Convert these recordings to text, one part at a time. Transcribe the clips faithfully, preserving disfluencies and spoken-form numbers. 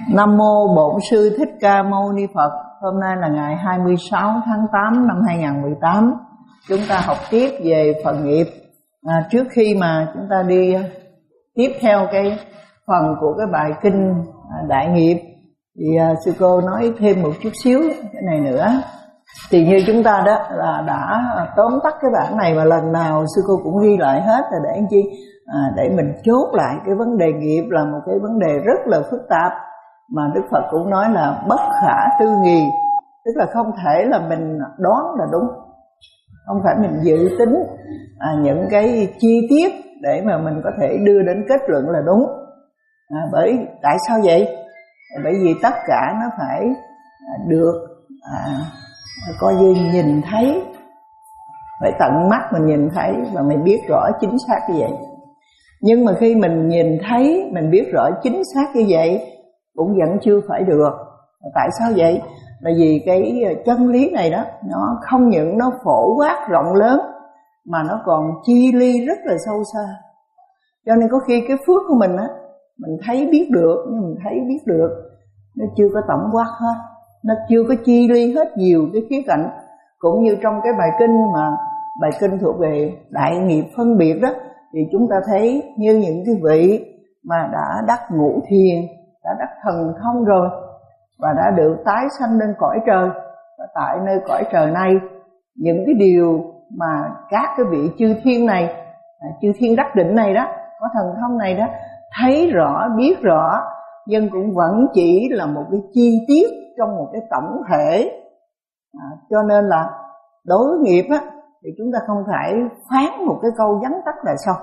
Nam mô Bổn Sư Thích Ca Mâu Ni Phật. Hôm nay là ngày hai mươi sáu tháng tám năm hai nghìn không trăm mười tám. Chúng ta học tiếp về phần nghiệp. À, trước khi mà chúng ta đi tiếp theo cái phần của cái bài kinh à, Đại Nghiệp thì à, sư cô nói thêm một chút xíu cái này nữa. Thì như chúng ta đó là đã tóm tắt cái bản này, mà lần nào sư cô cũng ghi lại hết là để anh chi à, để mình chốt lại cái vấn đề nghiệp là một cái vấn đề rất là phức tạp, mà Đức Phật cũng nói là bất khả tư nghị, tức là không thể là mình đoán là đúng, không phải mình dự tính à, những cái chi tiết để mà mình có thể đưa đến kết luận là đúng. À, bởi tại sao vậy? Bởi vì tất cả nó phải được à, coi như nhìn thấy, phải tận mắt mình nhìn thấy và mình biết rõ chính xác như vậy. Nhưng mà khi mình nhìn thấy, mình biết rõ chính xác như vậy cũng vẫn chưa phải được. Tại sao vậy? Là vì cái chân lý này đó, nó không những nó phổ quát rộng lớn mà nó còn chi ly rất là sâu xa. Cho nên có khi cái phước của mình á, mình thấy biết được, nhưng mình thấy biết được nó chưa có tổng quát hết, nó chưa có chi ly hết nhiều cái khía cạnh. Cũng như trong cái bài kinh mà bài kinh thuộc về đại nghiệp phân biệt đó, thì chúng ta thấy như những cái vị mà đã đắc ngũ thiền, đã đắc thần thông rồi và đã được tái sanh lên cõi trời, và tại nơi cõi trời này những cái điều mà các cái vị chư thiên này, chư thiên đắc định này đó, có thần thông này đó, thấy rõ biết rõ, nhưng cũng vẫn chỉ là một cái chi tiết trong một cái tổng thể. À, cho nên là đối với nghiệp á, thì chúng ta không thể phán một cái câu vắn tắt là xong.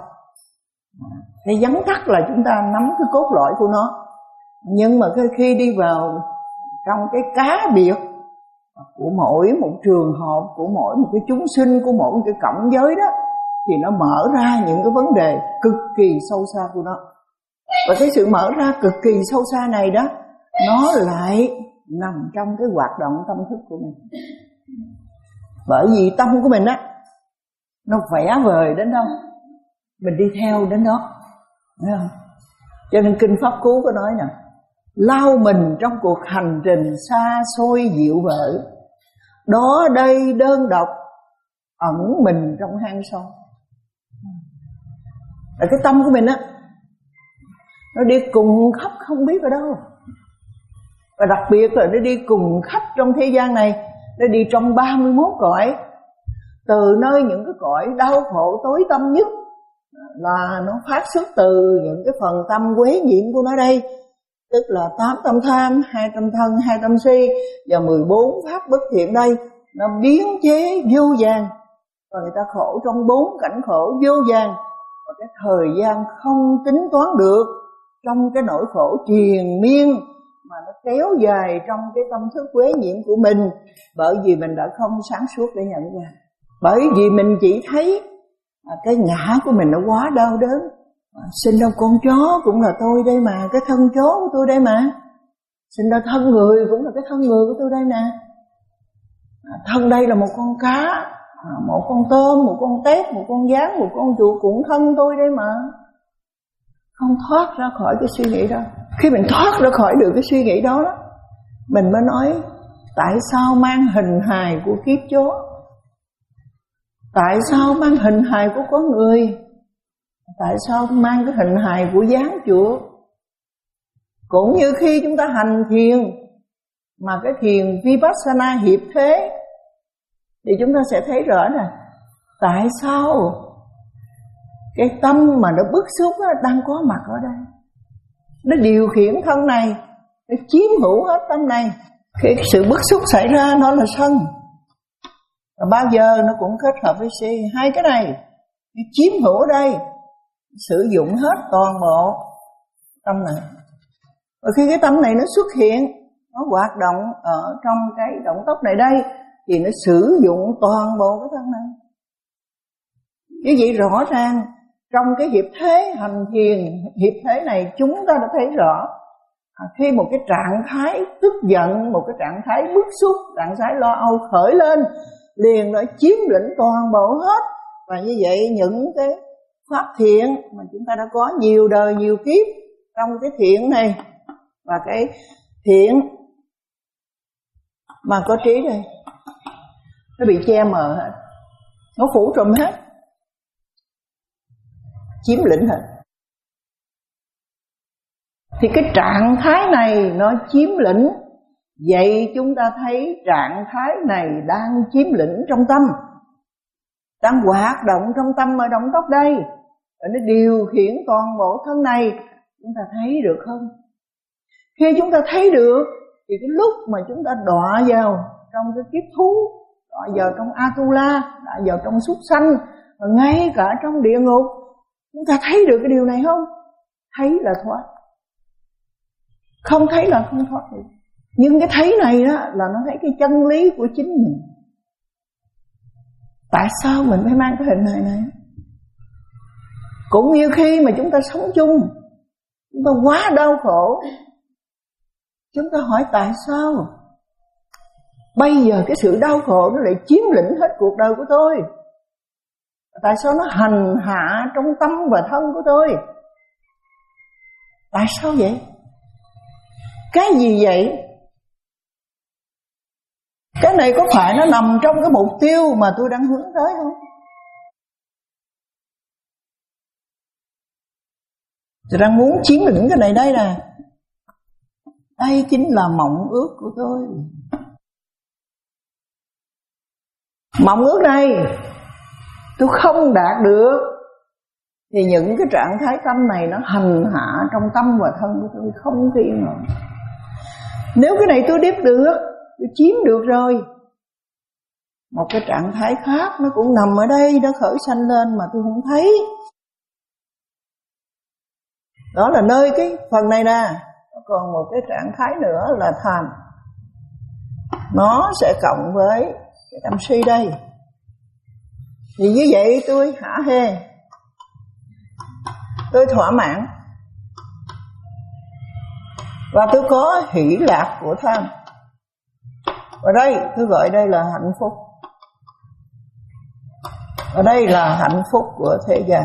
Cái vắn tắt là chúng ta nắm cái cốt lõi của nó, nhưng mà khi đi vào trong cái cá biệt của mỗi một trường hợp, của mỗi một cái chúng sinh, của mỗi một cái cảnh giới đó, thì nó mở ra những cái vấn đề cực kỳ sâu xa của nó. Và cái sự mở ra cực kỳ sâu xa này đó, nó lại nằm trong cái hoạt động tâm thức của mình. Bởi vì tâm của mình á, nó vẽ vời đến đâu mình đi theo đến đó, thấy không? Cho nên kinh Pháp Cú có nói nè, lao mình trong cuộc hành trình xa xôi dịu vợi, đó đây đơn độc ẩn mình trong hang sâu. Ở cái tâm của mình á, nó đi cùng khắp không biết ở đâu. Và đặc biệt là nó đi cùng khắp trong thế gian này, nó đi trong ba mươi mốt cõi. Từ nơi những cái cõi đau khổ tối tâm nhất là nó phát xuất từ những cái phần tâm quế nhiễm của nó đây, tức là tám tâm tham, hai tâm thân, hai tâm si và mười bốn pháp bất thiện đây. Nó biến chế vô vàn, và người ta khổ trong bốn cảnh khổ vô vàn, và cái thời gian không tính toán được trong cái nỗi khổ triền miên mà nó kéo dài trong cái tâm thức quế nhiễm của mình, bởi vì mình đã không sáng suốt để nhận ra. Bởi vì mình chỉ thấy à, cái ngã của mình nó quá đau đớn. À, sinh ra con chó cũng là tôi đây mà, cái thân chó của tôi đây mà. Sinh ra thân người cũng là cái thân người của tôi đây nè. À, thân đây là một con cá, à, một con tôm, một con tép, một con gián, một con chuột cũng thân tôi đây mà. Không thoát ra khỏi cái suy nghĩ đó. Khi mình thoát ra khỏi được cái suy nghĩ đó, đó mình mới nói tại sao mang hình hài của kiếp chó, tại sao mang hình hài của con người, tại sao mang cái hình hài của gián chuột. Cũng như khi chúng ta hành thiền, mà cái thiền Vipassana hiệp thế, thì chúng ta sẽ thấy rõ nè, tại sao cái tâm mà nó bức xúc đó, đang có mặt ở đây, nó điều khiển thân này, nó chiếm hữu hết tâm này. Khi cái sự bức xúc xảy ra, nó là sân, và bao giờ nó cũng kết hợp với si. Hai cái này nó chiếm hữu ở đây, sử dụng hết toàn bộ tâm này. Và khi cái tâm này nó xuất hiện, nó hoạt động ở trong cái động tốc này đây, thì nó sử dụng toàn bộ cái thân này. Như vậy rõ ràng trong cái hiệp thế hành thiền, hiệp thế này chúng ta đã thấy rõ, à, khi một cái trạng thái tức giận, một cái trạng thái bức xúc, trạng thái lo âu khởi lên, liền nó chiếm lĩnh toàn bộ hết. Và như vậy những cái pháp thiện mà chúng ta đã có nhiều đời nhiều kiếp trong cái thiện này, và cái thiện mà có trí đây, nó bị che mờ hết, nó phủ trùm hết, chiếm lĩnh hết. Thì cái trạng thái này nó chiếm lĩnh. Vậy chúng ta thấy trạng thái này đang chiếm lĩnh trong tâm, đang hoạt động trong tâm ở động tóc đây, và nó điều khiển toàn bộ thân này. Chúng ta thấy được không? Khi chúng ta thấy được thì cái lúc mà chúng ta đọa vào trong cái kiếp thú, đọa vào trong Atula, đọa vào trong súc sanh, và ngay cả trong địa ngục, chúng ta thấy được cái điều này không? Thấy là thoát, không thấy là không thoát được. Nhưng cái thấy này đó là nó thấy cái chân lý của chính mình. Tại sao mình phải mang cái hình hài này? Cũng như khi mà chúng ta sống chung, chúng ta quá đau khổ, chúng ta hỏi tại sao? Bây giờ cái sự đau khổ nó lại chiếm lĩnh hết cuộc đời của tôi. Tại sao nó hành hạ trong tâm và thân của tôi? Tại sao vậy? Cái gì vậy? Cái này có phải nó nằm trong cái mục tiêu mà tôi đang hướng tới không? Tôi đang muốn chiếm lĩnh cái này đây nè. Đây chính là mộng ước của tôi. Mộng ước này tôi không đạt được thì những cái trạng thái tâm này nó hành hạ trong tâm và thân của tôi không kiên nổi. Nếu cái này tôi biết được, tôi chiếm được rồi, một cái trạng thái khác nó cũng nằm ở đây, nó khởi sanh lên mà tôi không thấy. Đó là nơi cái phần này nè. Còn một cái trạng thái nữa là tham. Nó sẽ cộng với cái tâm si đây. Thì như vậy tôi hả hê, tôi thỏa mãn, và tôi có hỷ lạc của tham. Và đây tôi gọi đây là hạnh phúc. Và đây là hạnh phúc của thế gian.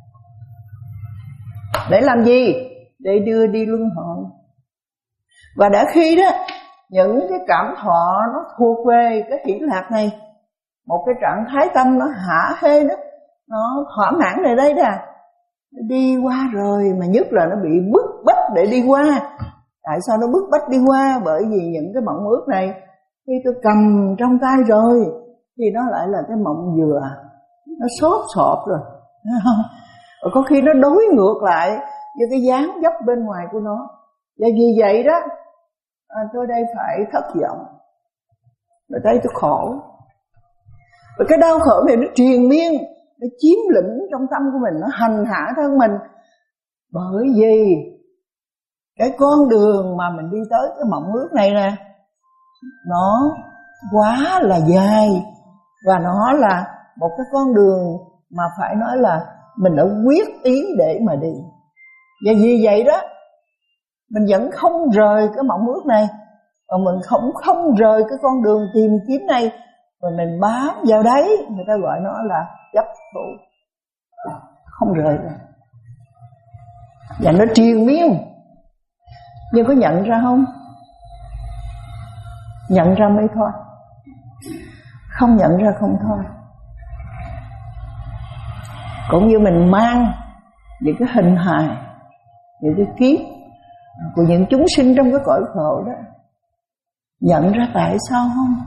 Để làm gì? Để đưa đi luân hồi. Và đã khi đó những cái cảm thọ nó thuộc về cái hỷ lạc này, một cái trạng thái tâm nó hả hê đó, nó thỏa mãn này đây nè, nó đi qua rồi, mà nhất là nó bị bức bách để đi qua. Tại sao nó bức bách đi qua? Bởi vì những cái mộng ước này khi tôi cầm trong tay rồi thì nó lại là cái mộng dừa, nó xốp xộp rồi. Và có khi nó đối ngược lại với cái dáng dấp bên ngoài của nó. Và vì vậy đó à, tôi đây phải thất vọng, và đây tôi khổ. Và cái đau khổ này nó triền miên, nó chiếm lĩnh trong tâm của mình, nó hành hạ thân mình. Bởi vì cái con đường mà mình đi tới cái mộng ước này nè, nó quá là dài, và nó là một cái con đường mà phải nói là mình đã quyết ý để mà đi. Và vì vậy đó mình vẫn không rời cái mộng ước này, và mình không không rời cái con đường tìm kiếm này, và mình bám vào đấy. Người ta gọi nó là chấp thủ, không rời ra. Và nó triền miên. Nhưng có nhận ra không? Nhận ra mới thôi, không nhận ra không thôi. Cũng như mình mang những cái hình hài, những cái kiếp của những chúng sinh trong cái cõi khổ đó, nhận ra tại sao không?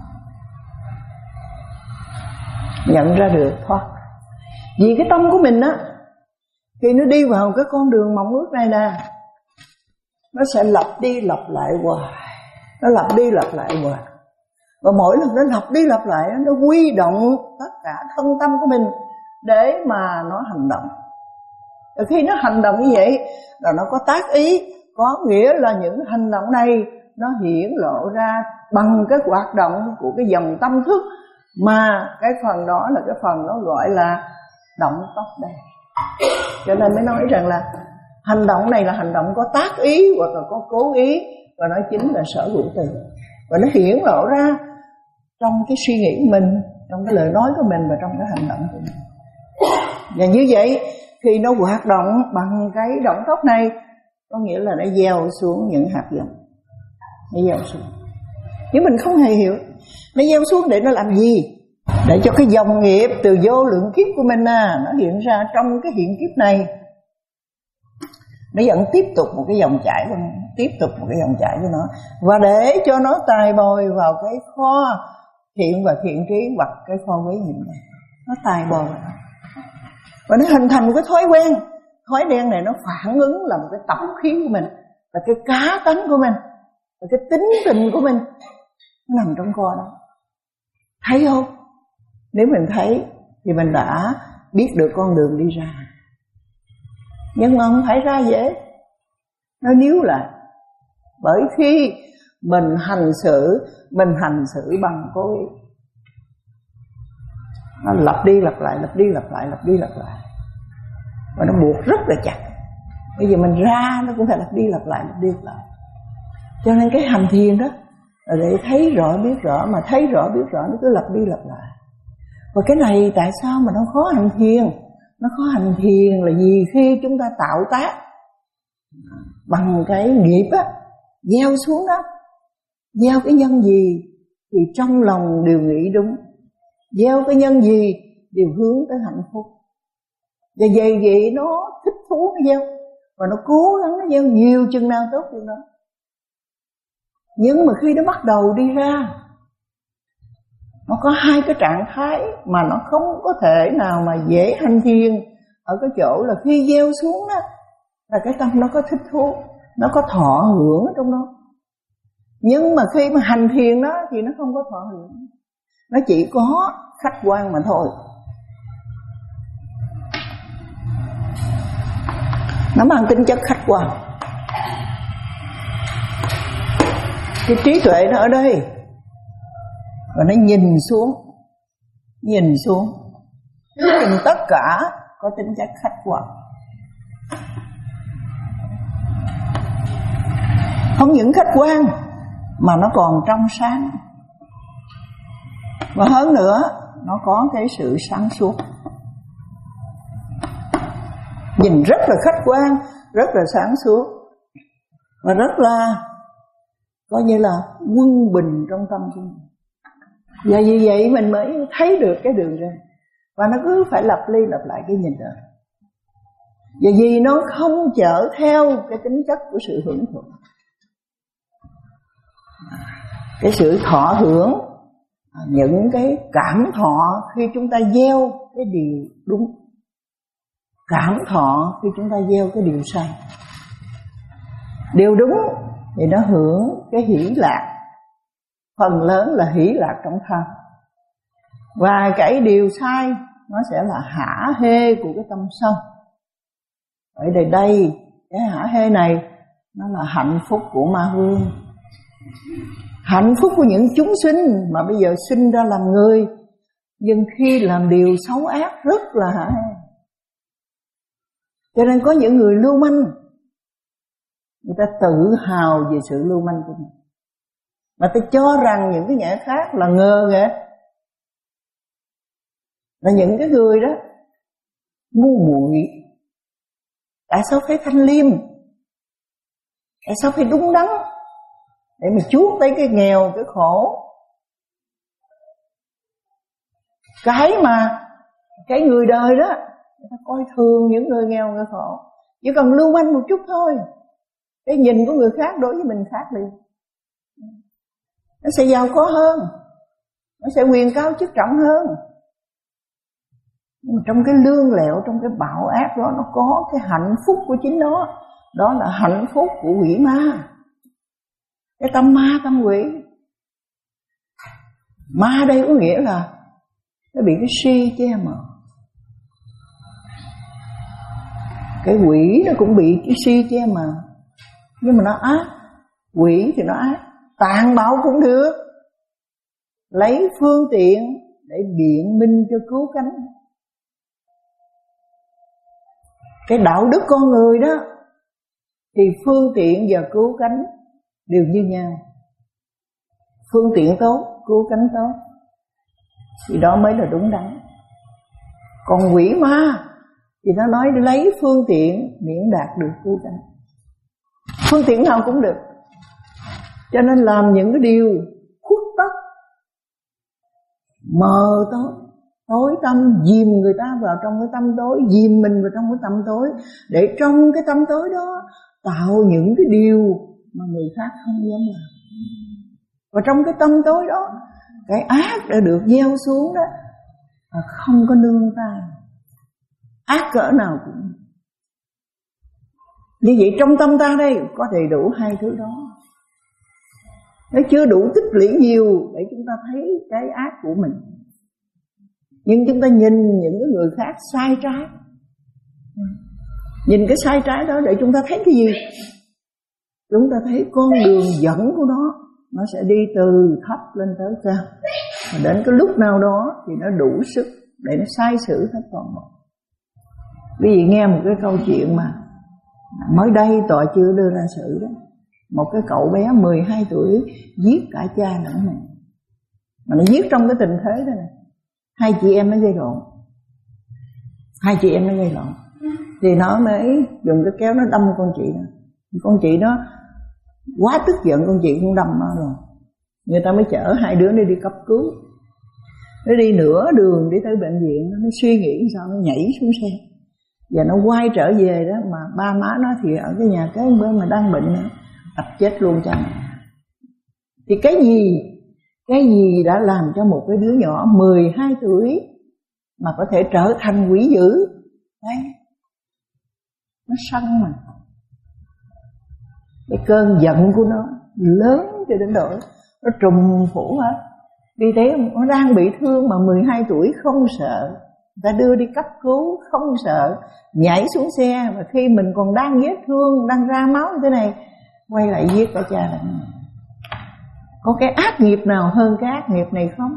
Nhận ra được thôi. Vì cái tâm của mình á, khi nó đi vào cái con đường mộng ước này nè, nó sẽ lặp đi lặp lại hoài, nó lặp đi lặp lại hoài. Và mỗi lần nó lặp đi lặp lại, nó huy động tất cả thân tâm của mình để mà nó hành động. Và khi nó hành động như vậy là nó có tác ý, có nghĩa là những hành động này nó hiển lộ ra bằng cái hoạt động của cái dòng tâm thức, mà cái phần đó là cái phần nó gọi là động tóc đây. Cho nên mới nói rằng là hành động này là hành động có tác ý hoặc là có cố ý, và nó chính là sở hữu từ. Và nó hiển lộ ra trong cái suy nghĩ của mình, trong cái lời nói của mình, và trong cái hành động của mình. Và như vậy khi nó hoạt động bằng cái động tóc này, có nghĩa là nó gieo xuống những hạt giống. Nó gieo xuống, nhưng mình không hề hiểu nó gieo xuống để nó làm gì. Để cho cái dòng nghiệp từ vô lượng kiếp của mình à, nó hiện ra trong cái hiện kiếp này. Nó vẫn tiếp tục một cái dòng chảy của nó, tiếp tục một cái dòng chảy của nó, và để cho nó tài bồi vào cái kho thiện và thiện trí, hoặc cái kho quý nhịn này, nó tài bồi vào đó. Và nó hình thành một cái thói quen. Thói đen này nó phản ứng là một cái tập khí của mình, là cái cá tánh của mình, là cái tính tình của mình, nó nằm trong kho đó. Thấy không? Nếu mình thấy thì mình đã biết được con đường đi ra. Nhưng mà không phải ra dễ. Nó níu lại. Bởi khi mình hành xử, mình hành xử bằng cố ý. Nó lặp đi lặp lại, lặp đi lặp lại, lặp đi lặp lại, và nó buộc rất là chặt. Bây giờ mình ra nó cũng phải lặp đi lặp lại, lặp đi lặp lại. Cho nên cái hành thiền đó là để thấy rõ biết rõ, mà thấy rõ biết rõ nó cứ lặp đi lặp lại. Và cái này tại sao mà nó khó hành thiền? Nó khó hành thiền là vì khi chúng ta tạo tác bằng cái nghiệp á, gieo xuống đó, gieo cái nhân gì thì trong lòng đều nghĩ đúng, gieo cái nhân gì đều hướng tới hạnh phúc. Và vậy vậy nó thích thú nó gieo, và nó cố gắng nó gieo nhiều chừng nào tốt chừng đó. Nhưng mà khi nó bắt đầu đi ra, nó có hai cái trạng thái mà nó không có thể nào mà dễ hành thiền. Ở cái chỗ là khi gieo xuống đó, là cái tâm nó có thích thú, nó có thọ hưởng ở trong đó. Nhưng mà khi mà hành thiền đó thì nó không có thọ hưởng, nó chỉ có khách quan mà thôi. Nó mang tính chất khách quan. Cái trí tuệ nó ở đây, và nó nhìn xuống, nhìn xuống, nó nhìn tất cả có tính chất khách quan. Không những khách quan mà nó còn trong sáng, và hơn nữa nó có cái sự sáng suốt. Nhìn rất là khách quan, rất là sáng suốt, và rất là coi như là quân bình trong tâm của mình. Và vì vậy mình mới thấy được cái đường ra. Và nó cứ phải lặp đi lặp lại cái nhìn đó. Và vì nó không chở theo cái tính chất của sự hưởng thụ, cái sự thọ hưởng, những cái cảm thọ khi chúng ta gieo cái điều đúng, cảm thọ khi chúng ta gieo cái điều sai. Điều đúng thì nó hưởng cái hỷ lạc, phần lớn là hỷ lạc trong thân. Và cái điều sai nó sẽ là hả hê của cái tâm sân. Ở đây đây, cái hả hê này nó là hạnh phúc của ma vương, hạnh phúc của những chúng sinh mà bây giờ sinh ra làm người, nhưng khi làm điều xấu ác rất là hả hê. Cho nên có những người lưu manh, người ta tự hào về sự lưu manh của mình, mà ta cho rằng những cái nhã khác là ngơ nghếch, là những cái người đó ngu muội. Tại sao phải thanh liêm? Tại sao phải đúng đắn để mà chuốc tới cái nghèo, cái khổ? Cái mà cái người đời đó, người ta coi thường những người nghèo, người khổ, chỉ cần lưu manh một chút thôi, cái nhìn của người khác đối với mình khác liền. Nó sẽ giàu có hơn, nó sẽ quyền cao chức trọng hơn. Nhưng trong cái lương lẹo, trong cái bạo ác đó, nó có cái hạnh phúc của chính nó. Đó là hạnh phúc của quỷ ma, cái tâm ma, tâm quỷ. Ma đây có nghĩa là nó bị cái si che mờ. Cái quỷ nó cũng bị cái si che mờ, nhưng mà nó ác. Quỷ thì nó ác, tàn bạo cũng được, lấy phương tiện để biện minh cho cứu cánh. Cái đạo đức con người đó thì phương tiện và cứu cánh đều như nhau. Phương tiện tốt, cứu cánh tốt, thì đó mới là đúng đắn. Còn quỷ ma thì nó nói lấy phương tiện miễn đạt được cứu cánh. phương tiện nào cũng được. Cho nên làm những cái điều khuất tất, mờ tối, tối tâm, dìm người ta vào trong cái tâm tối, dìm mình vào trong cái tâm tối, để trong cái tâm tối đó tạo những cái điều mà người khác không dám làm. Và trong cái tâm tối đó, cái ác đã được gieo xuống đó, và không có nương tay. Ác cỡ nào cũng. Như vậy trong tâm ta đây có đầy đủ hai thứ đó. Nó chưa đủ tích lũy nhiều để chúng ta thấy cái ác của mình, nhưng chúng ta nhìn những cái người khác sai trái, nhìn cái sai trái đó để chúng ta thấy cái gì? Chúng ta thấy con đường dẫn của nó, nó sẽ đi từ thấp lên tới cao, và đến cái lúc nào đó thì nó đủ sức để nó sai sử hết toàn bộ. Quý vị nghe một cái câu chuyện mà mới đây tòa chưa đưa ra xử đó. Một cái cậu bé mười hai tuổi giết cả cha lẫn mẹ, mà nó giết trong cái tình thế đó này. Hai chị em nó gây lộn, hai chị em nó gây lộn, thì nó mới dùng cái kéo nó đâm con chị đó. Con chị đó quá tức giận, con chị cũng đâm nó rồi. Người ta mới chở hai đứa nó đi cấp cứu. Nó đi nửa đường đi tới bệnh viện, nó suy nghĩ sao nó nhảy xuống xe, và nó quay trở về đó, mà ba má nó thì ở cái nhà kế bên mà đang bệnh nữa, tập chết luôn cha mẹ. Thì cái gì Cái gì đã làm cho một cái đứa nhỏ mười hai tuổi mà có thể trở thành quỷ dữ? Đấy, nó sân mà. Cái cơn giận của nó lớn cho đến độ nó trùm phủ hết. Vì thế nó đang bị thương mà mười hai tuổi không sợ, người ta đưa đi cấp cứu không sợ, nhảy xuống xe, và khi mình còn đang vết thương, đang ra máu như thế này, quay lại giết cả cha lẫn mẹ. Có cái ác nghiệp nào hơn cái ác nghiệp này không?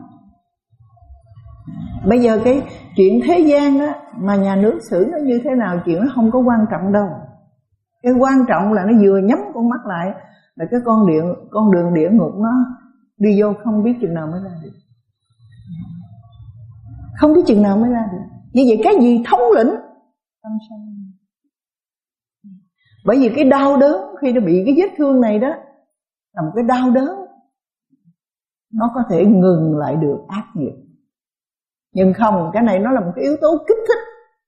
Bây giờ cái chuyện thế gian đó, mà nhà nước xử nó như thế nào, chuyện nó không có quan trọng đâu. Cái quan trọng là nó vừa nhắm con mắt lại là cái con điện con đường địa ngục nó đi vô không biết chừng nào mới ra được. Không biết chừng nào mới ra được. Như vậy cái gì thống lĩnh? Tâm sân. Bởi vì cái đau đớn khi nó bị cái vết thương này đó là một cái đau đớn, nó có thể ngừng lại được ác nghiệp. Nhưng không, cái này nó là một cái yếu tố kích thích,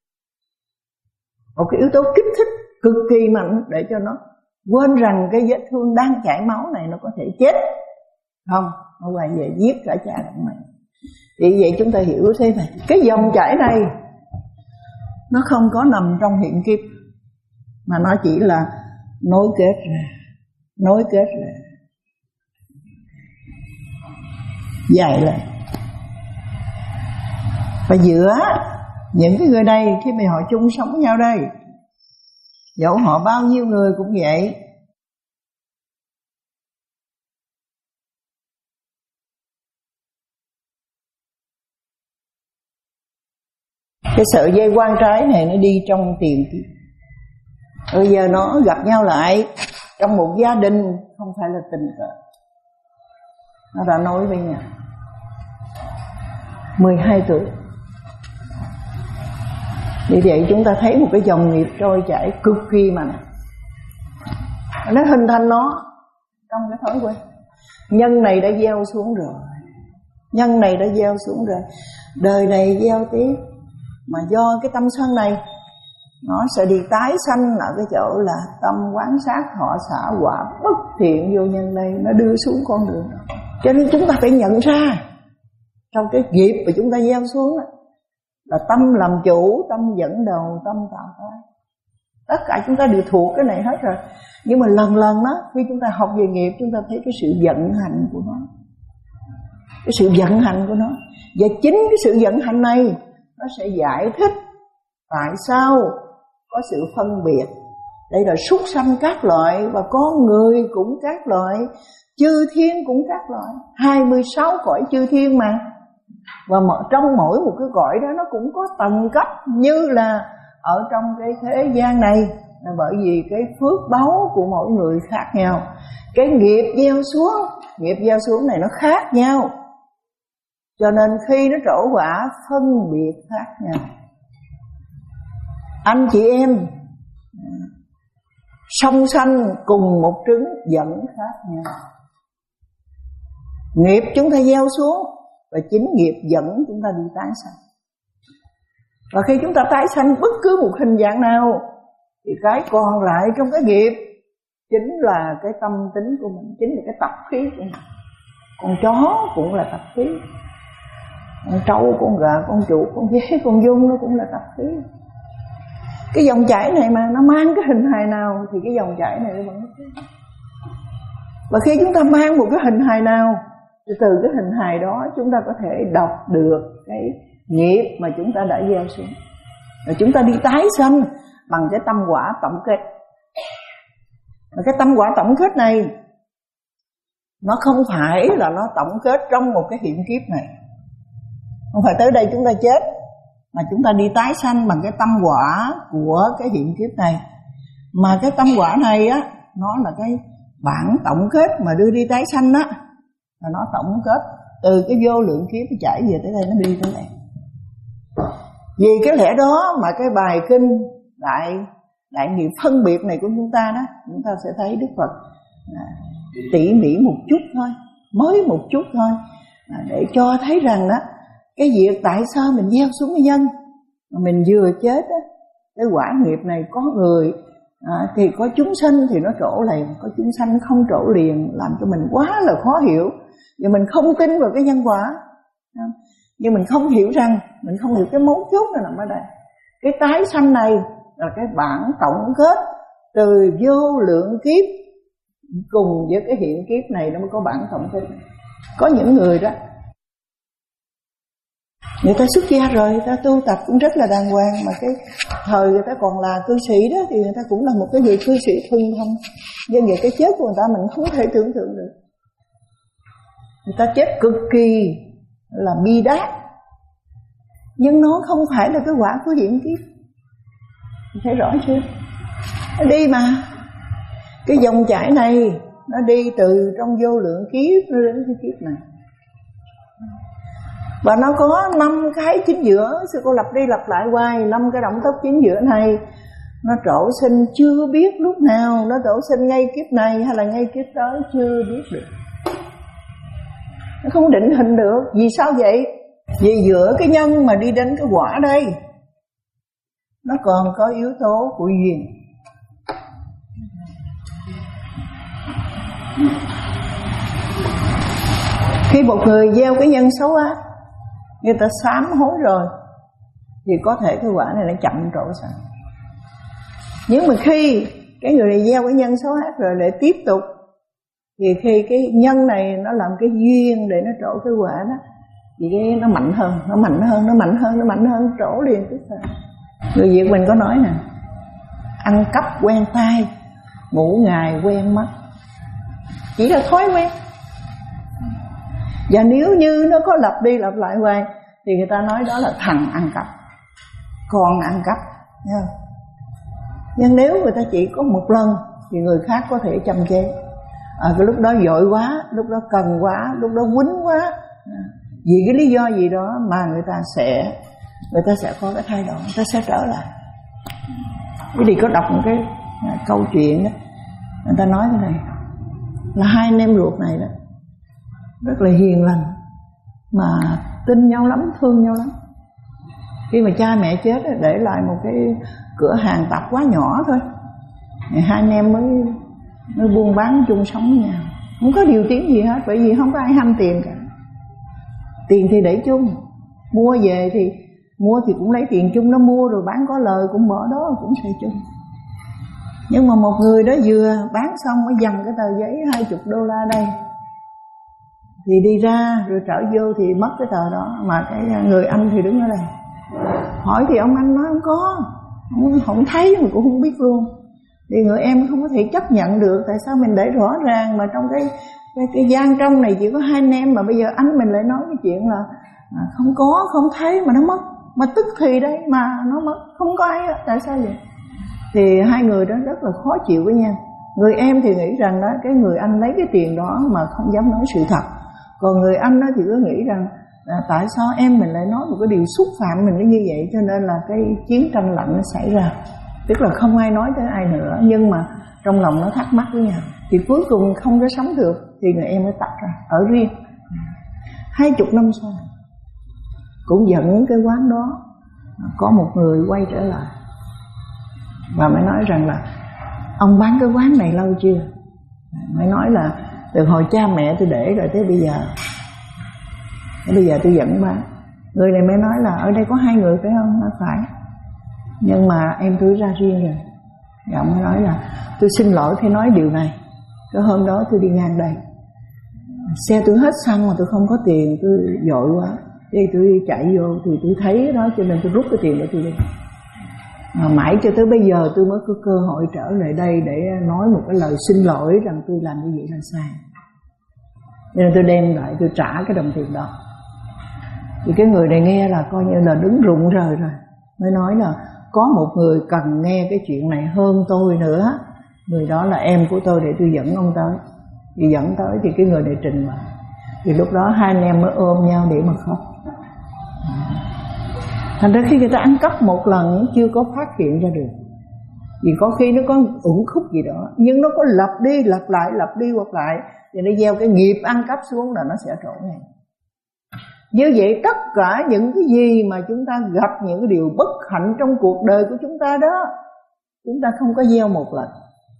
một cái yếu tố kích thích cực kỳ mạnh để cho nó quên rằng cái vết thương đang chảy máu này nó có thể chết. Không, nó quay về giết cả cha lẫn mẹ. Vì vậy chúng ta hiểu thế này, cái dòng chảy này nó không có nằm trong hiện kiếp, mà nó chỉ là nối kết ra, nối kết ra, dài lên. Và giữa những cái người đây, khi mà họ chung sống với nhau đây, dẫu họ bao nhiêu người cũng vậy, cái sợi dây quan trái này nó đi trong tiền kiếp. Bây giờ nó gặp nhau lại trong một gia đình, không phải là tình cờ, nó đã nối với nhau. Mười hai tuổi. Vì vậy chúng ta thấy một cái dòng nghiệp trôi chảy cực kỳ mạnh, nó hình thành nó trong cái thói quen. Nhân này đã gieo xuống rồi, nhân này đã gieo xuống rồi, đời này gieo tiếp. Mà do cái tâm sân này, nó sẽ đi tái sanh ở cái chỗ là tâm quán sát thọ xả quả bất thiện vô nhân đây, nó đưa xuống con đường đó. Cho nên chúng ta phải nhận ra trong cái nghiệp mà chúng ta gieo xuống đó, là tâm làm chủ, tâm dẫn đầu, tâm tạo hóa. Tất cả chúng ta đều thuộc cái này hết rồi. Nhưng mà lần lần đó, khi chúng ta học về nghiệp, chúng ta thấy cái sự vận hành của nó, cái sự vận hành của nó. Và chính cái sự vận hành này nó sẽ giải thích tại sao có sự phân biệt. Đây là súc sanh các loại, và con người cũng các loại, chư thiên cũng các loại, hai mươi sáu cõi chư thiên mà. Và trong mỗi một cái cõi đó nó cũng có tầng cấp như là ở trong cái thế gian này, là bởi vì cái phước báu của mỗi người khác nhau. Cái nghiệp gieo xuống, nghiệp gieo xuống này nó khác nhau, cho nên khi nó trổ quả phân biệt khác nhau. Anh chị em song sanh cùng một trứng vẫn khác nhau. Nghiệp chúng ta gieo xuống, và chính nghiệp dẫn chúng ta đi tái sanh. Và khi chúng ta tái sanh bất cứ một hình dạng nào, thì cái còn lại trong cái nghiệp chính là cái tâm tính của mình, chính là cái tập khí của mình. Con chó cũng là tập khí, con trâu, con gà, con chuột, con dế, con giun nó cũng là tập khí. Cái dòng chảy này mà nó mang cái hình hài nào thì cái dòng chảy này nó vẫn có. Và khi chúng ta mang một cái hình hài nào thì từ cái hình hài đó chúng ta có thể đọc được cái nghiệp mà chúng ta đã gieo xuống. Và chúng ta đi tái sanh bằng cái tâm quả tổng kết. Và cái tâm quả tổng kết này nó không phải là nó tổng kết trong một cái hiện kiếp này. Không phải tới đây chúng ta chết, mà chúng ta đi tái sanh bằng cái tâm quả của cái hiện kiếp này. Mà cái tâm quả này á, nó là cái bản tổng kết mà đưa đi tái sanh á, là nó tổng kết từ cái vô lượng kiếp nó chảy về tới đây, nó đi tới đây. Vì cái lẽ đó mà cái bài kinh đại đại nghiệp phân biệt này của chúng ta đó, chúng ta sẽ thấy Đức Phật à, tỉ mỉ một chút thôi, mới một chút thôi, à, để cho thấy rằng đó cái việc tại sao mình gieo xuống cái nhân mà mình vừa chết đó, cái quả nghiệp này có người à, thì có chúng sanh thì nó trổ liền, có chúng sanh không trổ liền, làm cho mình quá là khó hiểu. Và mình không tin vào cái nhân quả, nhưng mình không hiểu rằng, mình không hiểu cái mấu chốt nó nằm ở đây. Cái tái sanh này là cái bản tổng kết từ vô lượng kiếp, cùng với cái hiện kiếp này nó mới có bản tổng kết. Có những người đó người ta xuất gia rồi, người ta tu tập cũng rất là đàng hoàng, mà cái thời người ta còn là cư sĩ đó thì người ta cũng là một cái người cư sĩ thuần thông. Nhưng về cái chết của người ta mình không thể tưởng tượng được. Người ta chết cực kỳ là bi đát, nhưng nó không phải là cái quả của hiện kiếp. Mình thấy rõ chưa? Nó đi mà. Cái dòng chảy này nó đi từ trong vô lượng kiếp nó đến cái kiếp này. Và nó có năm cái chính giữa. Sư cô lặp đi lặp lại hoài, năm cái động tác chính giữa này nó trổ sinh chưa biết lúc nào, nó trổ sinh ngay kiếp này hay là ngay kiếp đó chưa biết được. Nó không định hình được. Vì sao vậy? Vì giữa cái nhân mà đi đến cái quả đây, nó còn có yếu tố của duyên. Khi một người gieo cái nhân xấu ác, người ta sám hối rồi, thì có thể cái quả này nó chậm trổ sang. Nhưng mà khi cái người này gieo cái nhân xấu ác rồi lại tiếp tục, thì khi cái nhân này nó làm cái duyên để nó trổ cái quả đó, thì cái nó mạnh hơn, nó mạnh hơn, nó mạnh hơn, nó mạnh hơn, trổ liền tức là. Người Việt mình có nói nè, ăn cắp quen tay, ngủ ngày quen mắt. Chỉ là thói quen. Và nếu như nó có lặp đi lặp lại hoài thì người ta nói đó là thằng ăn cắp, con ăn cắp. Nhưng nếu người ta chỉ có một lần thì người khác có thể châm chế. À, cái lúc đó vội quá, lúc đó cần quá, lúc đó quýnh quá, vì cái lý do gì đó mà người ta sẽ người ta sẽ có cái thay đổi, người ta sẽ trở lại. Quý vị có đọc một cái à, câu chuyện đó, người ta nói thế này, là hai anh em ruột này đó rất là hiền lành, mà tin nhau lắm, thương nhau lắm. Khi mà cha mẹ chết để lại một cái cửa hàng tạp hóa nhỏ thôi, hai anh em mới mới buôn bán chung sống với nhau, không có điều tiếng gì hết, bởi vì không có ai ham tiền cả. Tiền thì để chung, mua về thì mua thì cũng lấy tiền chung, nó mua rồi bán có lời cũng bỏ đó, cũng xài chung. Nhưng mà một người đó vừa bán xong mới dằn cái tờ giấy hai chục đô la đây, thì đi ra rồi trở vô thì mất cái tờ đó, mà cái người anh thì đứng ở đây. Hỏi thì ông anh nói không có, không, không thấy mà cũng không biết luôn. Thì người em không có thể chấp nhận được, tại sao mình để rõ ràng mà trong cái cái, cái gian trong này chỉ có hai anh em, mà bây giờ anh mình lại nói cái chuyện là à, không có, không thấy mà nó mất, mà tức thì đấy mà nó mất, không có ai á, tại sao vậy? Thì hai người đó rất là khó chịu với nhau. Người em thì nghĩ rằng đó cái người anh lấy cái tiền đó mà không dám nói sự thật, còn người anh đó thì cứ nghĩ rằng à, tại sao em mình lại nói một cái điều xúc phạm mình như vậy, cho nên là cái chiến tranh lạnh nó xảy ra. Tức là không ai nói tới ai nữa, nhưng mà trong lòng nó thắc mắc với nhau, thì cuối cùng không có sống được, thì người em mới tách ra ở riêng. Hai chục năm sau cũng dẫn cái quán đó, có một người quay trở lại và mới nói rằng là ông bán cái quán này lâu chưa? Mới nói là từ hồi cha mẹ tôi để rồi tới bây giờ, bây giờ tôi vẫn bán. Người này mới nói là ở đây có hai người phải không? Nói phải, nhưng mà em tôi ra riêng rồi. Thì ông mới nói là tôi xin lỗi khi nói điều này, cái hôm đó tôi đi ngang đây, xe tôi hết xăng mà tôi không có tiền, tôi vội quá, thì tôi chạy vô thì tôi thấy đó, cho nên tôi rút cái tiền để tôi đi. Mà mãi cho tới bây giờ tôi mới có cơ hội trở lại đây để nói một cái lời xin lỗi rằng tôi làm như vậy là sai. Nên tôi đem lại, tôi trả cái đồng tiền đó. Thì cái người này nghe là coi như là đứng rụng rời rồi, mới nói là có một người cần nghe cái chuyện này hơn tôi nữa, người đó là em của tôi, để tôi dẫn ông tới. Thì dẫn tới thì cái người này trình bày, thì lúc đó hai anh em mới ôm nhau để mà khóc. Thành ra khi người ta ăn cắp một lần chưa có phát hiện ra được, vì có khi nó có uẩn khúc gì đó, nhưng nó có lặp đi lặp lại, lặp đi lặp lại, thì nó gieo cái nghiệp ăn cắp xuống là nó sẽ trổ ngay. Như vậy tất cả những cái gì mà chúng ta gặp, những cái điều bất hạnh trong cuộc đời của chúng ta đó, chúng ta không có gieo một lần,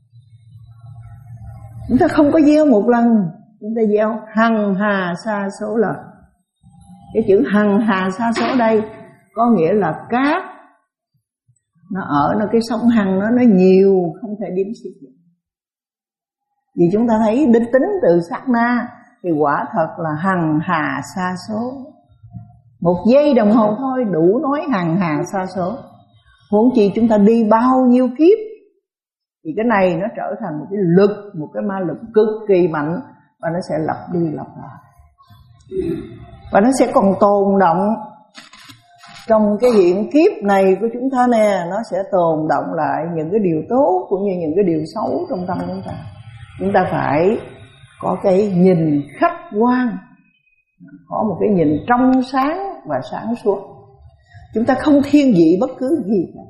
chúng ta không có gieo một lần, chúng ta gieo hằng hà sa số lần. Cái chữ hằng hà sa số đây có nghĩa là cát nó ở nó cái sông Hằng nó nó nhiều, không thể đếm xiết được. Vì chúng ta thấy đích tính từ sát na thì quả thật là hằng hà sa số. Một giây đồng hồ thôi đủ nói hằng hà sa số, huống chi chúng ta đi bao nhiêu kiếp. Thì cái này nó trở thành một cái lực, một cái ma lực cực kỳ mạnh, và nó sẽ lặp đi lặp lại, và nó sẽ còn tồn động trong cái hiện kiếp này của chúng ta nè. Nó sẽ tồn động lại những cái điều tốt cũng như những cái điều xấu trong tâm chúng ta. Chúng ta phải có cái nhìn khách quan, có một cái nhìn trong sáng và sáng suốt. Chúng ta không thiên vị bất cứ gì cả.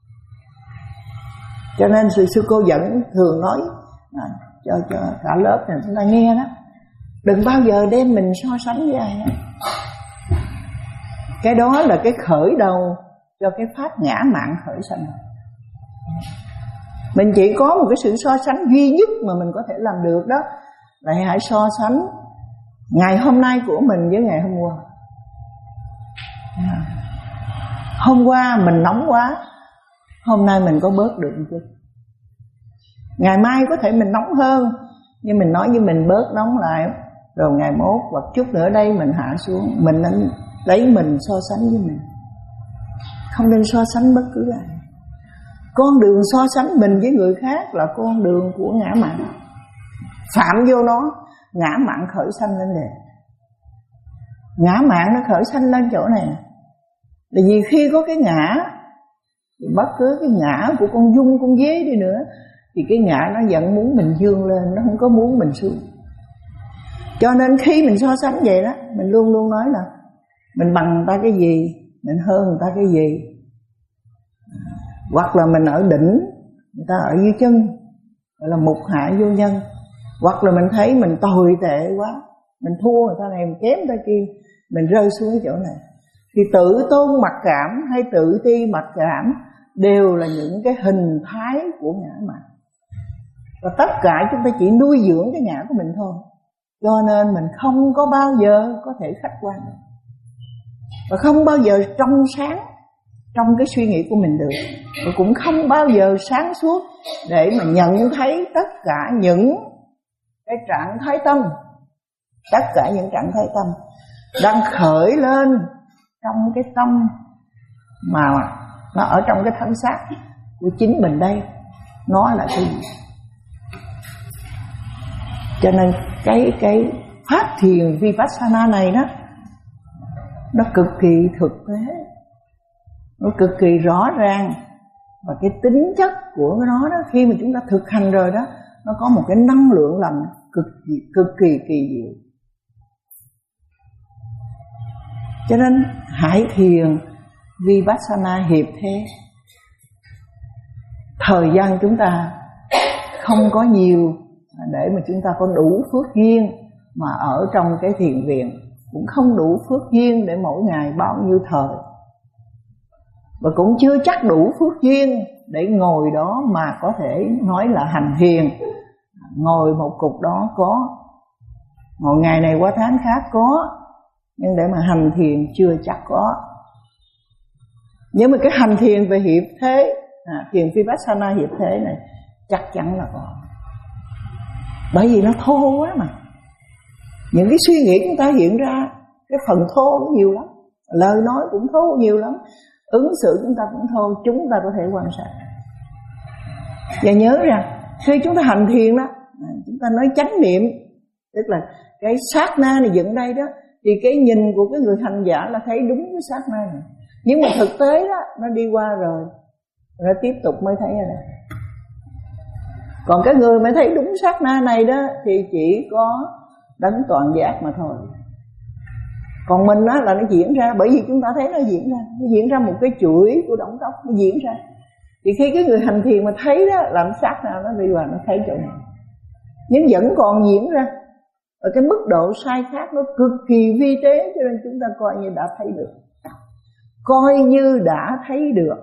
Cho nên sư, sư cô vẫn thường nói à, cho, cho cả lớp này chúng ta nghe đó, đừng bao giờ đem mình so sánh với ai hết. Cái đó là cái khởi đầu cho cái pháp ngã mạn khởi sanh. Mình chỉ có một cái sự so sánh duy nhất mà mình có thể làm được đó, là hãy so sánh ngày hôm nay của mình với ngày hôm qua. Hôm qua mình nóng quá, hôm nay mình có bớt được một chút. Ngày mai có thể mình nóng hơn, nhưng mình nói với mình bớt nóng lại, rồi ngày mốt hoặc chút nữa đây mình hạ xuống. Mình nên lấy mình so sánh với mình, không nên so sánh bất cứ ai. Con đường so sánh mình với người khác là con đường của ngã mạn. Phạm vô nó, ngã mạn khởi sanh lên liền. Ngã mạn nó khởi sanh lên chỗ này, là vì khi có cái ngã, thì bất cứ cái ngã của con dung, con dế đi nữa, thì cái ngã nó vẫn muốn mình dương lên, nó không có muốn mình xuống. Cho nên khi mình so sánh vậy đó, mình luôn luôn nói là mình bằng người ta cái gì, mình hơn người ta cái gì. Hoặc là mình ở đỉnh, người ta ở dưới chân, gọi là mục hạ vô nhân. Hoặc là mình thấy mình tồi tệ quá, mình thua người ta này, mình kém người ta kia, mình rơi xuống cái chỗ này. Thì tự tôn mặc cảm hay tự ti mặc cảm đều là những cái hình thái của ngã mạn. Và tất cả chúng ta chỉ nuôi dưỡng cái ngã của mình thôi. Cho nên mình không có bao giờ có thể khách quan được, và không bao giờ trong sáng trong cái suy nghĩ của mình được, và cũng không bao giờ sáng suốt để mà nhận thấy tất cả những cái trạng thái tâm, tất cả những trạng thái tâm đang khởi lên trong cái tâm mà nó ở trong cái thân xác của chính mình đây, nó là cái gì. Cho nên cái cái pháp thiền Vipassana này đó, nó cực kỳ thực tế, nó cực kỳ rõ ràng. Và cái tính chất của nó đó, khi mà chúng ta thực hành rồi đó, nó có một cái năng lượng lành cực kỳ, cực kỳ kỳ diệu. Cho nên hãy thiền Vipassana hiệp thế. Thời gian chúng ta không có nhiều để mà chúng ta có đủ phước duyên mà ở trong cái thiền viện, cũng không đủ phước duyên để mỗi ngày bao nhiêu thời, và cũng chưa chắc đủ phước duyên để ngồi đó mà có thể nói là hành thiền. Ngồi một cục đó có, ngồi ngày này qua tháng khác có, nhưng để mà hành thiền chưa chắc có. Nhưng mà cái hành thiền về hiệp thế, à, thiền Vipassana hiệp thế này chắc chắn là có. Bởi vì nó thô quá mà. Những cái suy nghĩ chúng ta hiện ra, cái phần thô nó nhiều lắm, lời nói cũng thô nhiều lắm, ứng xử chúng ta cũng thô, chúng ta có thể quan sát. Và nhớ rằng khi chúng ta hành thiền đó, chúng ta nói chánh niệm, tức là cái sát na này dựng đây đó, thì cái nhìn của cái người hành giả là thấy đúng cái sát na này. Nhưng mà thực tế đó, nó đi qua rồi, rồi tiếp tục mới thấy ở đây. Còn cái người mới thấy đúng sát na này đó thì chỉ có đấng toàn giác mà thôi. Còn mình đó là nó diễn ra, bởi vì chúng ta thấy nó diễn ra, nó diễn ra một cái chuỗi của động tóc, nó diễn ra. Thì khi cái người hành thiền mà thấy đó, làm sát nào nó đi vào nó thấy chỗ này, nhưng vẫn còn diễn ra ở cái mức độ sai khác, nó cực kỳ vi tế, cho nên chúng ta coi như đã thấy được, coi như đã thấy được,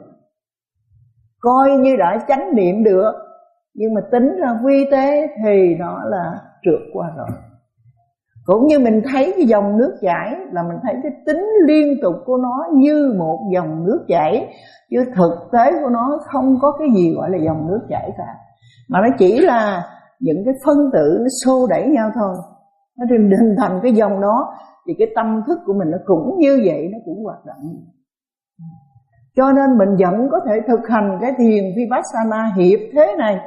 coi như đã chánh niệm được. Nhưng mà tính ra vi tế thì nó là trượt qua rồi. Cũng như mình thấy cái dòng nước chảy là mình thấy cái tính liên tục của nó như một dòng nước chảy, chứ thực tế của nó không có cái gì gọi là dòng nước chảy cả, mà nó chỉ là những cái phân tử nó xô đẩy nhau thôi. Nó hình thành cái dòng đó, thì cái tâm thức của mình nó cũng như vậy, nó cũng hoạt động. Cho nên mình vẫn có thể thực hành cái thiền Vipassana hiệp thế này.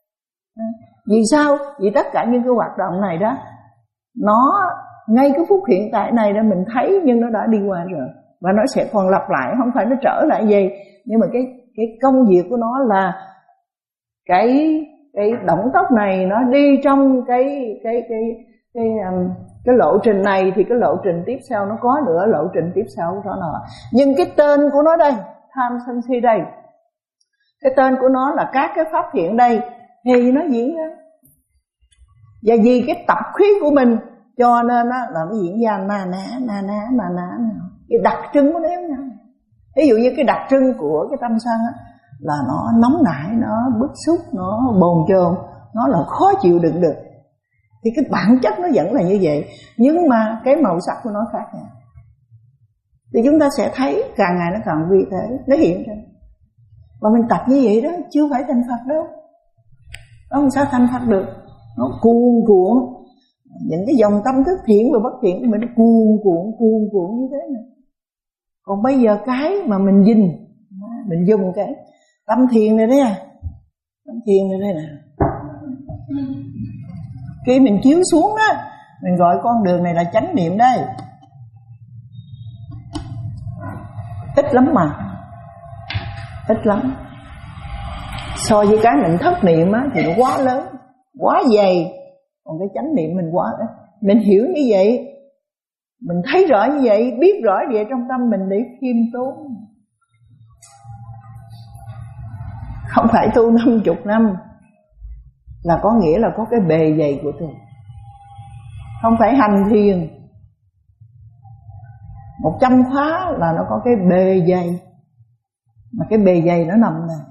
Vì sao? Vì tất cả những cái hoạt động này đó, nó ngay cái phút hiện tại này đó mình thấy, nhưng nó đã đi qua rồi, và nó sẽ còn lặp lại, không phải nó trở lại gì. Nhưng mà cái cái công việc của nó là cái cái động tóc này nó đi trong cái cái cái cái um, cái lộ trình này, thì cái lộ trình tiếp sau nó có nữa, lộ trình tiếp sau đó nọ. Nhưng cái tên của nó đây, tham sân si đây, cái tên của nó là các cái pháp thiện đây, thì nó diễn ra. Và vì cái tập khí của mình cho nên á, là nó diễn ra na ná na ná na ná. Cái đặc trưng của nó nhau. Ví dụ như cái đặc trưng của cái tâm sân á, là nó nóng nảy, nó bức xúc, nó bồn chồn, nó là khó chịu đựng được. Thì cái bản chất nó vẫn là như vậy, nhưng mà cái màu sắc của nó khác nhau. Thì chúng ta sẽ thấy càng ngày nó càng vi thế, nó hiện ra. Và mình tập như vậy đó, chưa phải thành Phật đâu. Nó không sao thành Phật được. Nó cuồn cuộn, những cái dòng tâm thức thiện và bất thiện của mình nó cuồn cuộn, cuồn cuộn như thế này. Còn bây giờ cái mà mình nhìn, mình dùng cái tâm thiền này đấy à, tâm thiền này đây nè. Khi mình chiếu xuống đó, mình gọi con đường này là chánh niệm đây. Ít lắm mà, ít lắm. So với cái mình thất niệm á, thì nó quá lớn, quá dày. Còn cái chánh niệm mình quá, mình hiểu như vậy, mình thấy rõ như vậy, biết rõ như vậy trong tâm mình để khiêm tốn. Không phải tu năm chục năm là có nghĩa là có cái bề dày của tôi. Không phải hành thiền một trăm khóa là nó có cái bề dày, mà cái bề dày nó nằm này.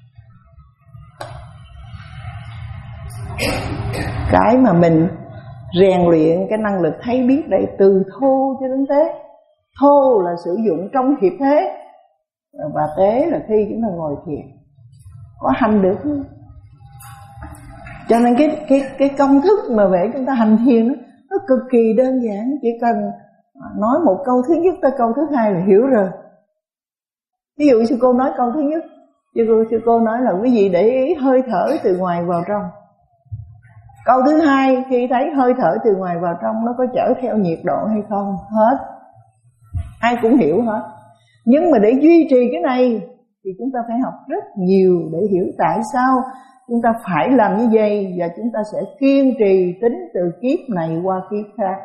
Cái mà mình rèn luyện cái năng lực thấy biết đây, từ thô cho đến tế. Thô là sử dụng trong hiệp thế, và tế là khi chúng ta ngồi thiền. Có hành được không? Cho nên cái cái cái công thức mà về chúng ta hành thiền đó, nó cực kỳ đơn giản, chỉ cần nói một câu thứ nhất tới câu thứ hai là hiểu rồi. Ví dụ sư cô nói câu thứ nhất, sư cô, sư cô nói là quý vị để ý hơi thở từ ngoài vào trong. Câu thứ hai, khi thấy hơi thở từ ngoài vào trong nó có chở theo nhiệt độ hay không, hết, ai cũng hiểu hết. Nhưng mà để duy trì cái này thì chúng ta phải học rất nhiều để hiểu tại sao chúng ta phải làm như vậy, và chúng ta sẽ kiên trì tính từ kiếp này qua kiếp khác,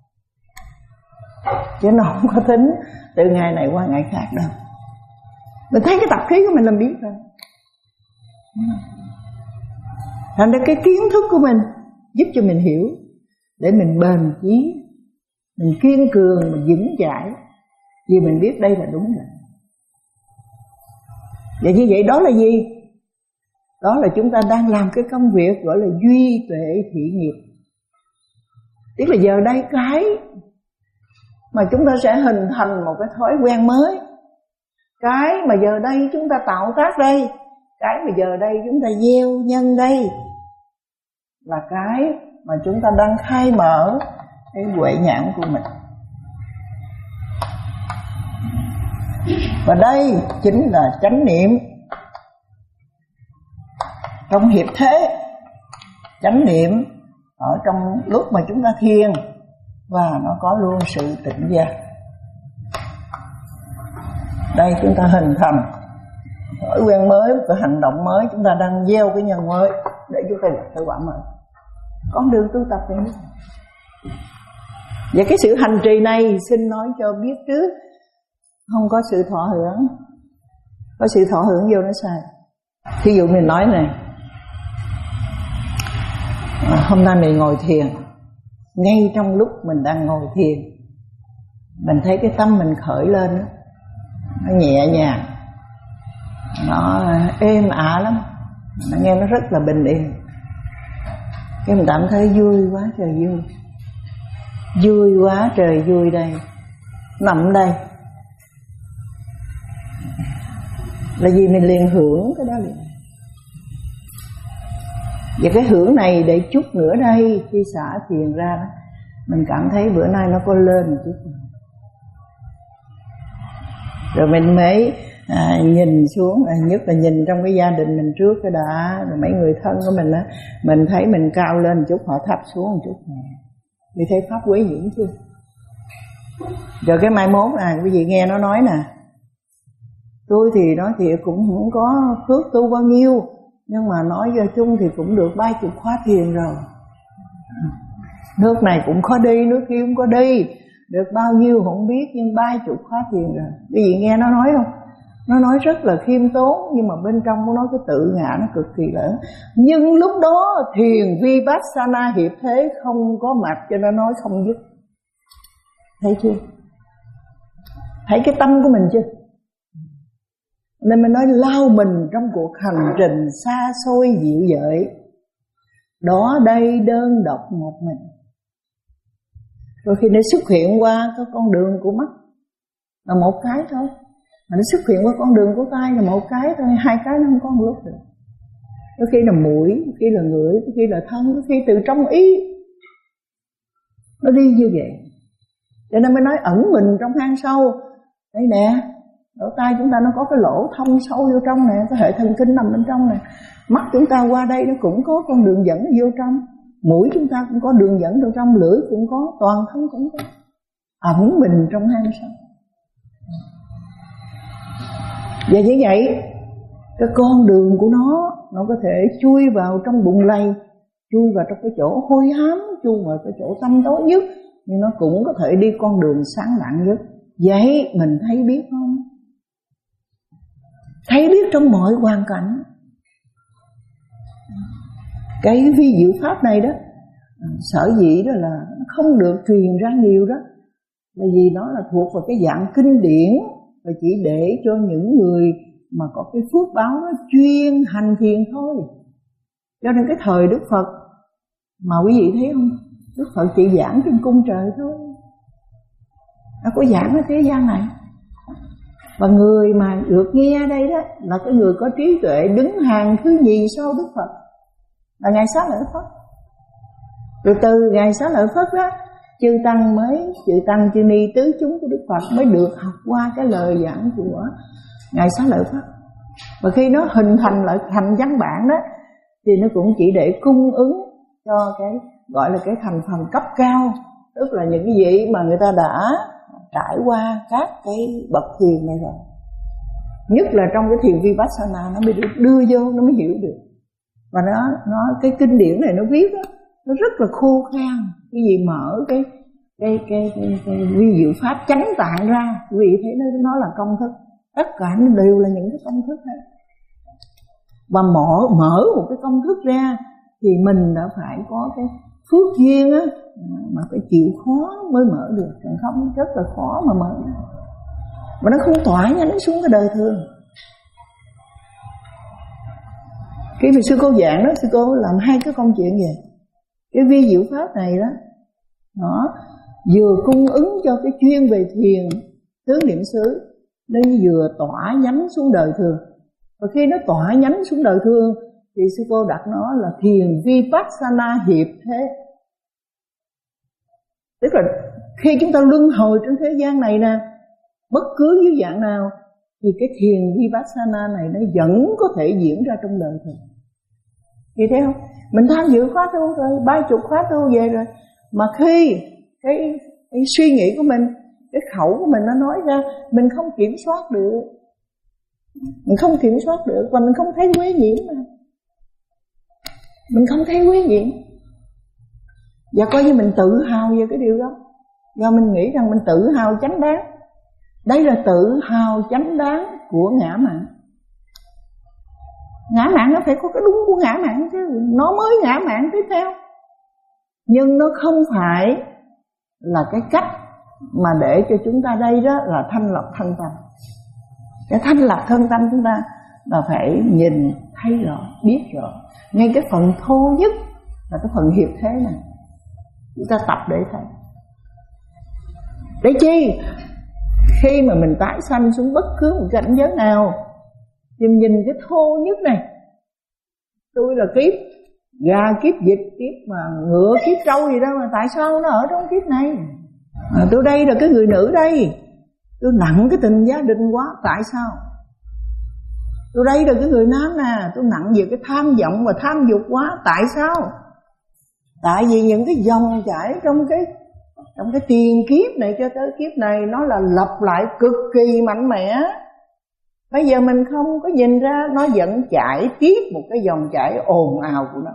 chứ nó không có tính từ ngày này qua ngày khác đâu. Mình thấy cái tập khí của mình làm biết rồi. Thành ra cái kiến thức của mình giúp cho mình hiểu, để mình bền chí, mình kiên cường, mình vững chãi, vì mình biết đây là đúng rồi. Và như vậy đó là gì? Đó là chúng ta đang làm cái công việc gọi là duy tuệ thị nghiệp. Tức là giờ đây cái mà chúng ta sẽ hình thành một cái thói quen mới, cái mà giờ đây chúng ta tạo tác đây, cái mà giờ đây chúng ta gieo nhân đây, là cái mà chúng ta đang khai mở cái huệ nhãn của mình. Và đây chính là chánh niệm. Trong hiệp thế, chánh niệm ở trong lúc mà chúng ta thiền, và nó có luôn sự tỉnh giác. Đây chúng ta hình thành thói quen mới, cái hành động mới, chúng ta đang gieo cái nhân mới để chúng ta được kết quả mới. Con đường tu tập này. Và cái sự hành trì này xin nói cho biết trước, không có sự thọ hưởng. Có sự thọ hưởng vô nó sai. Thí dụ mình nói này, à, hôm nay mình ngồi thiền, ngay trong lúc mình đang ngồi thiền, mình thấy cái tâm mình khởi lên đó, nó nhẹ nhàng, nó êm ả lắm, nó nghe nó rất là bình yên. Cái mình cảm thấy vui quá trời vui, vui quá trời vui đây, nằm đây. Là vì mình liền hưởng cái đó liền. Và cái hưởng này để chút nữa đây, khi xả thiền ra đó, mình cảm thấy bữa nay nó có lên một chút. Rồi mình mới à, nhìn xuống, à, nhất là nhìn trong cái gia đình mình trước cái đã, rồi mấy người thân của mình á, mình thấy mình cao lên một chút, họ thấp xuống một chút. Vì thấy pháp quý dữ chưa? Rồi cái mai mốt à, quý vị nghe nó nói nè, tôi thì nói thiệt cũng không có phước tu bao nhiêu, nhưng mà nói cho chung thì cũng được ba chục khóa thiền rồi. Nước này cũng có đi, nước kia cũng có đi, được bao nhiêu không biết, nhưng ba chục khóa thiền rồi. Quý vị nghe nó nói không? Nó nói rất là khiêm tốn, nhưng mà bên trong của nó cái tự ngã nó cực kỳ lớn. Nhưng lúc đó thiền Vipassana hiệp thế không có mặt, cho nó nói không dứt. Thấy chưa? Thấy cái tâm của mình chưa? Nên mình nói lao mình trong cuộc hành trình xa xôi dịu dợi, đó đây đơn độc một mình. Rồi khi nó xuất hiện qua cái con đường của mắt là một cái thôi, mà nó xuất hiện qua con đường của tai là một cái thôi, hai cái nó không có một lúc được. Đôi khi là mũi, đôi khi là ngửi, đôi khi là thân, đôi khi từ trong ý. Nó đi như vậy. Cho nên mới nói ẩn mình trong hang sâu. Đây nè, lỗ tai chúng ta nó có cái lỗ thông sâu vô trong nè, cái hệ thần kinh nằm bên trong nè. Mắt chúng ta qua đây nó cũng có con đường dẫn vô trong. Mũi chúng ta cũng có đường dẫn vô trong, lưỡi cũng có, toàn thân cũng có. Ẩn mình trong hang sâu. Và như vậy, cái con đường của nó, nó có thể chui vào trong bụng lầy, chui vào trong cái chỗ hôi hám, chui vào cái chỗ tăm tối nhất, nhưng nó cũng có thể đi con đường sáng lạng nhất. Vậy mình thấy biết không? Thấy biết trong mọi hoàn cảnh. Cái vi diệu pháp này đó, sở dĩ đó là không được truyền ra nhiều đó, là vì nó là thuộc vào cái dạng kinh điển, và chỉ để cho những người mà có cái phước báo nó chuyên hành thiền thôi. Cho nên cái thời Đức Phật mà quý vị thấy không, Đức Phật chỉ giảng trên cung trời thôi, nó có giảng ở thế gian này. Và người mà được nghe đây đó là cái người có trí tuệ đứng hàng thứ nhì sau Đức Phật, là Ngài Xá Lợi Phất. Rồi từ Ngài Xá Lợi Phất đó, chư tăng mới, chư tăng chư ni tứ chúng của Đức Phật mới được học qua cái lời giảng của Ngài Xá Lợi Phất. Và khi nó hình thành lại thành văn bản đó, thì nó cũng chỉ để cung ứng cho cái gọi là cái thành phần cấp cao, tức là những cái gì mà người ta đã trải qua các cái bậc thiền này rồi. Nhất là trong cái thiền Vipassana nó mới được đưa vô, nó mới hiểu được. Và nó nó cái kinh điển này nó viết đó, nó rất là khô khan. Cái gì mở cái cái cái cái, cái vi diệu pháp chánh tạng ra, quý vị thấy nó nó là công thức, tất cả nó đều là những cái công thức hết. Và mở mở một cái công thức ra thì mình đã phải có cái phước duyên á, mà phải chịu khó mới mở được, còn không rất là khó mà mở. Mà nó không tỏa nhánh xuống cái đời thường. Khi mà sư cô giảng đó, sư cô làm hai cái công chuyện vậy. Cái vi diệu pháp này đó, nó vừa cung ứng cho cái chuyên về thiền tứ niệm xứ, nó vừa tỏa nhánh xuống đời thường. Và khi nó tỏa nhánh xuống đời thường thì sư cô đặt nó là thiền Vipassana hiệp thế. Tức là khi chúng ta luân hồi trên thế gian này nè, bất cứ dưới dạng nào, thì cái thiền Vipassana này nó vẫn có thể diễn ra trong đời thường. Thì thấy không? Mình tham dự khóa tu rồi, ba chục khóa tu về rồi, mà khi cái, cái suy nghĩ của mình, cái khẩu của mình nó nói ra, mình không kiểm soát được, mình không kiểm soát được, và mình không thấy quế nhiễm mà. Mình không thấy quế nhiễm, và coi như mình tự hào về cái điều đó, và mình nghĩ rằng mình tự hào chánh đáng. Đây là tự hào chánh đáng của ngã mạn. Ngã mạn nó phải có cái đúng của ngã mạn chứ, nó mới ngã mạn tiếp theo. Nhưng nó không phải là cái cách mà để cho chúng ta đây đó là thanh lọc thân tâm. Cái thanh lọc thân tâm chúng ta là phải nhìn thấy rõ, biết rõ. Ngay cái phần thô nhất là cái phần hiệp thế này, chúng ta tập để thấy. Để chi? Khi mà mình tái sanh xuống bất cứ một cảnh giới nào, thì nhìn cái thô nhất này, tôi là kiếp gà, kiếp vịt, kiếp mà ngựa, kiếp trâu gì đâu, mà tại sao nó ở trong kiếp này? À, tôi đây là cái người nữ đây, tôi nặng cái tình gia đình quá, tại sao? Tôi đây là cái người nam nè, tôi nặng về cái tham vọng và tham dục quá, tại sao? Tại vì những cái dòng chảy trong cái trong cái tiền kiếp này cho tới kiếp này, nó là lặp lại cực kỳ mạnh mẽ. Bây giờ mình không có nhìn ra, nó vẫn chảy tiếp một cái dòng chảy ồn ào của nó.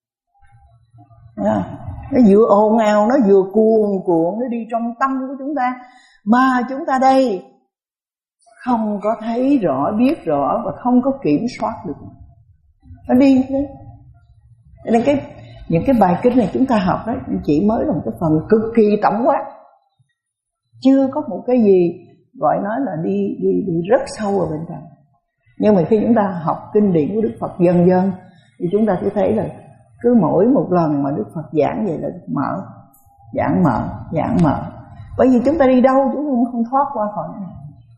Nó vừa ồn ào, nó vừa cuồn cuộn, nó đi trong tâm của chúng ta. Mà chúng ta đây không có thấy rõ, biết rõ và không có kiểm soát được. Nó đi thế. Nên cái những cái bài kinh này chúng ta học đó chỉ mới là một cái phần cực kỳ tổng quát, chưa có một cái gì gọi nói là đi đi đi rất sâu ở bên trong. Nhưng mà khi chúng ta học kinh điển của Đức Phật dần dần thì chúng ta sẽ thấy là cứ mỗi một lần mà Đức Phật giảng vậy là mở, giảng mở, giảng mở. Bởi vì chúng ta đi đâu chúng ta cũng không thoát qua khỏi này.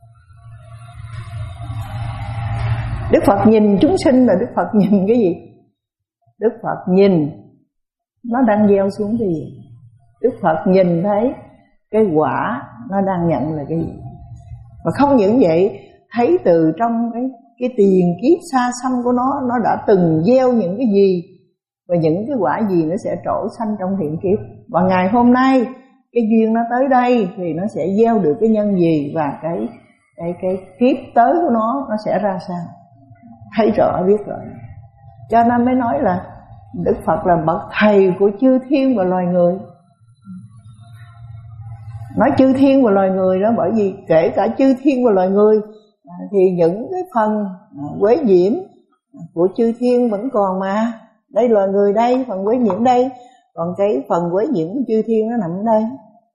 Đức Phật nhìn chúng sinh là Đức Phật nhìn cái gì? Đức Phật nhìn nó đang gieo xuống cái gì? Đức Phật nhìn thấy cái quả nó đang nhận là cái gì? Và không những vậy, thấy từ trong cái, cái tiền kiếp xa xăm của nó, nó đã từng gieo những cái gì, và những cái quả gì nó sẽ trổ sanh trong hiện kiếp. Và ngày hôm nay cái duyên nó tới đây thì nó sẽ gieo được cái nhân gì, và cái cái cái kiếp tới của nó nó sẽ ra sao, thấy rõ biết rõ. Cho nên mới nói là Đức Phật là bậc thầy của chư thiên và loài người. Nói chư thiên và loài người đó, bởi vì kể cả chư thiên và loài người thì những cái phần quế nhiễm của chư thiên vẫn còn mà. Đây loài người đây, phần quế nhiễm đây, còn cái phần quế nhiễm của chư thiên nó nằm ở đây,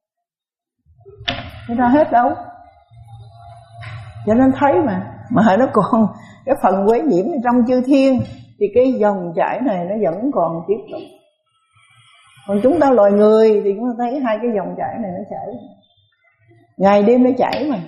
nó ra hết đâu. Cho nên thấy mà mà nó còn cái phần quế nhiễm trong chư thiên thì cái dòng chảy này nó vẫn còn tiếp tục. Còn chúng ta loài người thì chúng ta thấy hai cái dòng chảy này nó chảy, ngày đêm nó chảy mà.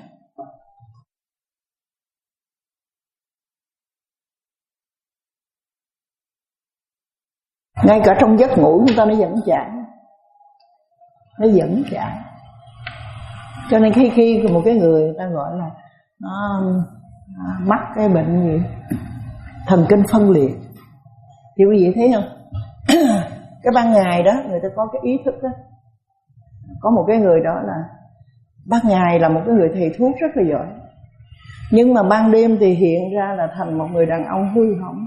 Ngay cả trong giấc ngủ chúng ta nó vẫn chảy, nó vẫn chảy. Cho nên khi khi một cái người người ta gọi là nó mắc cái bệnh gì thần kinh phân liệt, thì quý vị thấy không? Cái ban ngày đó người ta có cái ý thức đó. Có một cái người đó là ban ngày là một cái người thầy thuốc rất là giỏi, nhưng mà ban đêm thì hiện ra là thành một người đàn ông hư hỏng.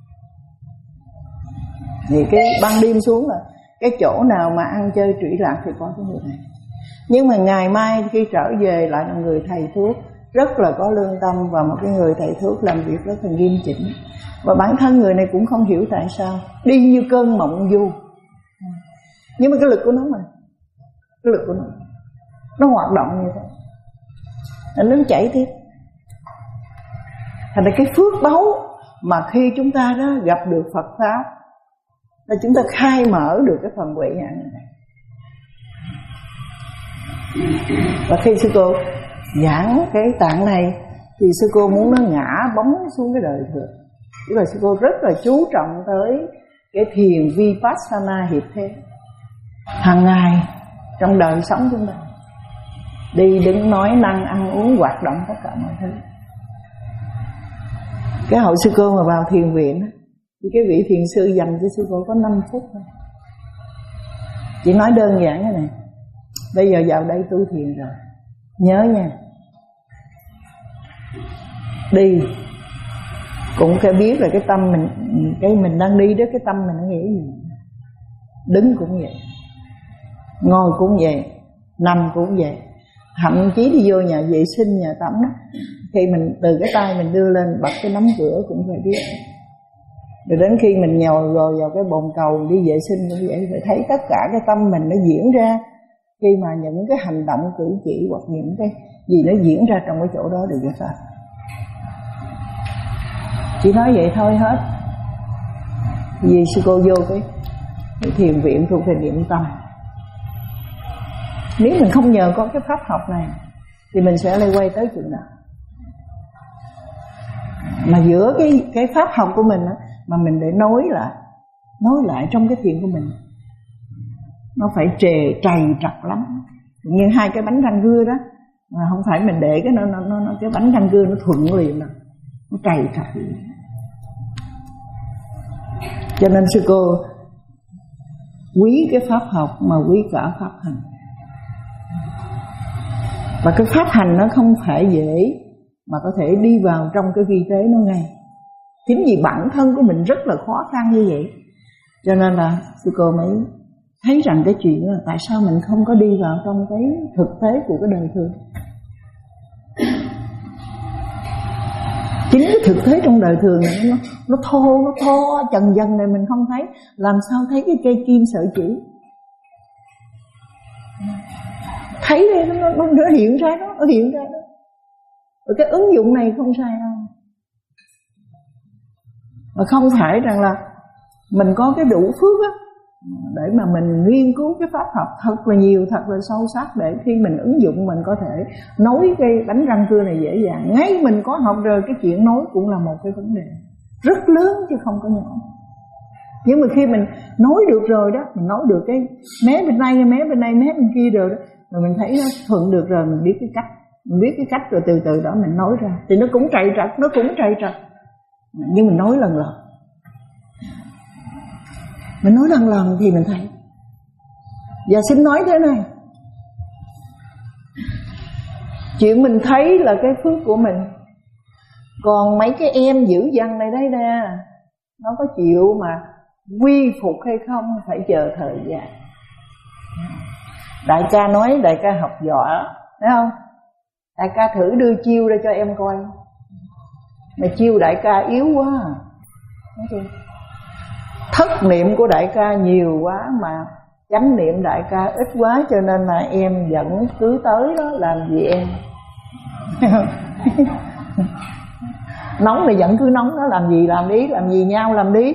Thì cái ban đêm xuống là cái chỗ nào mà ăn chơi trụy lạc thì có cái người này. Nhưng mà ngày mai khi trở về lại là người thầy thuốc, rất là có lương tâm và một cái người thầy thuốc làm việc rất là nghiêm chỉnh. Và bản thân người này cũng không hiểu tại sao đi như cơn mộng du, nhưng mà cái lực của nó mà cái lực của nó nó hoạt động như thế, nó chảy tiếp. Thành ra cái phước báu mà khi chúng ta đó gặp được Phật pháp là chúng ta khai mở được cái phần huệ nhãn này. Và khi sư cô giảng cái tạng này thì sư cô muốn nó ngã bóng xuống cái đời thường. Tức là sư cô rất là chú trọng tới cái thiền Vipassana hiệp thế hàng ngày trong đời sống chúng ta, đi đứng nói năng ăn uống hoạt động tất cả mọi thứ. Cái hồi sư cô mà vào thiền viện thì cái vị thiền sư dành cho sư cô có năm phút thôi. Chỉ nói đơn giản thế này: bây giờ vào đây tu thiền rồi, nhớ nha, đi cũng phải biết là cái tâm mình, cái mình đang đi đó, cái tâm mình nó nghĩ gì. Đứng cũng vậy, ngồi cũng vậy, nằm cũng vậy, thậm chí đi vô nhà vệ sinh, nhà tắm đó, khi mình từ cái tay mình đưa lên bật cái nắm cửa cũng phải biết. Rồi đến khi mình nhồi rồi vào cái bồn cầu đi vệ sinh cũng vậy, phải thấy tất cả cái tâm mình nó diễn ra khi mà những cái hành động cử chỉ hoặc những cái gì nó diễn ra trong cái chỗ đó được giải pháp. Chỉ nói vậy thôi hết. Vì sư cô vô cái, cái thiền viện thuộc về niệm tâm. Nếu mình không nhờ có cái pháp học này thì mình sẽ lây quay tới chừng nào. Mà giữa cái cái pháp học của mình á, mà mình để nối lại, nối lại trong cái thiền của mình, nó phải trề trầy trật lắm. Như hai cái bánh răng cưa đó, mà không phải mình để cái nó nó nó cái bánh răng cưa nó thuận liền đâu, nó trầy trật liền. Cho nên sư cô quý cái pháp học mà quý cả pháp hành. Và cái pháp hành nó không phải dễ mà có thể đi vào trong cái vi tế nó ngay. Chính vì bản thân của mình rất là khó khăn như vậy, cho nên là sư cô mới thấy rằng cái chuyện là tại sao mình không có đi vào trong cái thực tế của cái đời thường. Chính cái thực tế trong đời thường này nó, nó thô, nó thô trần dần này mình không thấy. Làm sao thấy cái cây kim sợi chỉ? Thấy đây nó, nó, nó hiện ra đó, nó hiện ra đó. Rồi cái ứng dụng này không sai đâu. Mà không phải rằng là mình có cái đủ phước á để mà mình nghiên cứu cái pháp học thật là nhiều, thật là sâu sắc, để khi mình ứng dụng mình có thể nối cái bánh răng cưa này dễ dàng. Ngay mình có học rồi, cái chuyện nối cũng là một cái vấn đề rất lớn chứ không có nhỏ. Nhưng mà khi mình nối được rồi đó, mình nối được cái mé bên này, mé bên này, mé bên kia rồi đó, rồi mình thấy nó thuận được rồi, mình biết cái cách, mình biết cái cách rồi từ từ đó mình nối ra. Thì nó cũng trầy trật, nó cũng trầy trật, nhưng mình nói lần lần, mình nói lần lần thì mình thấy. Và xin nói thế này, chuyện mình thấy là cái phước của mình, còn mấy cái em dữ dằn này đây nè, nó có chịu mà quy phục hay không phải chờ thời gian. Đại ca nói đại ca học giỏi, thấy không? Đại ca thử đưa chiêu ra cho em coi, mà chiêu đại ca yếu quá à. Thất niệm của đại ca nhiều quá mà chánh niệm đại ca ít quá, cho nên là em vẫn cứ tới đó làm gì em. Nóng thì vẫn cứ nóng đó, làm gì làm đi, làm gì nhau làm đi.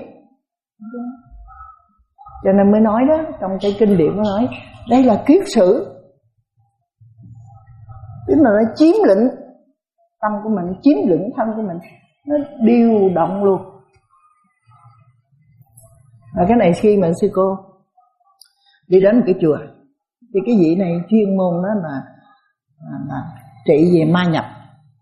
Cho nên mới nói đó, trong cái kinh điển nó nói đây là kiết sử, tức là nó chiếm lĩnh tâm của mình, chiếm lĩnh thân của mình, nó điều động luôn. Và cái này khi mà sư cô đi đến một cái chùa thì cái vị này chuyên môn đó là, là, là trị về ma nhập.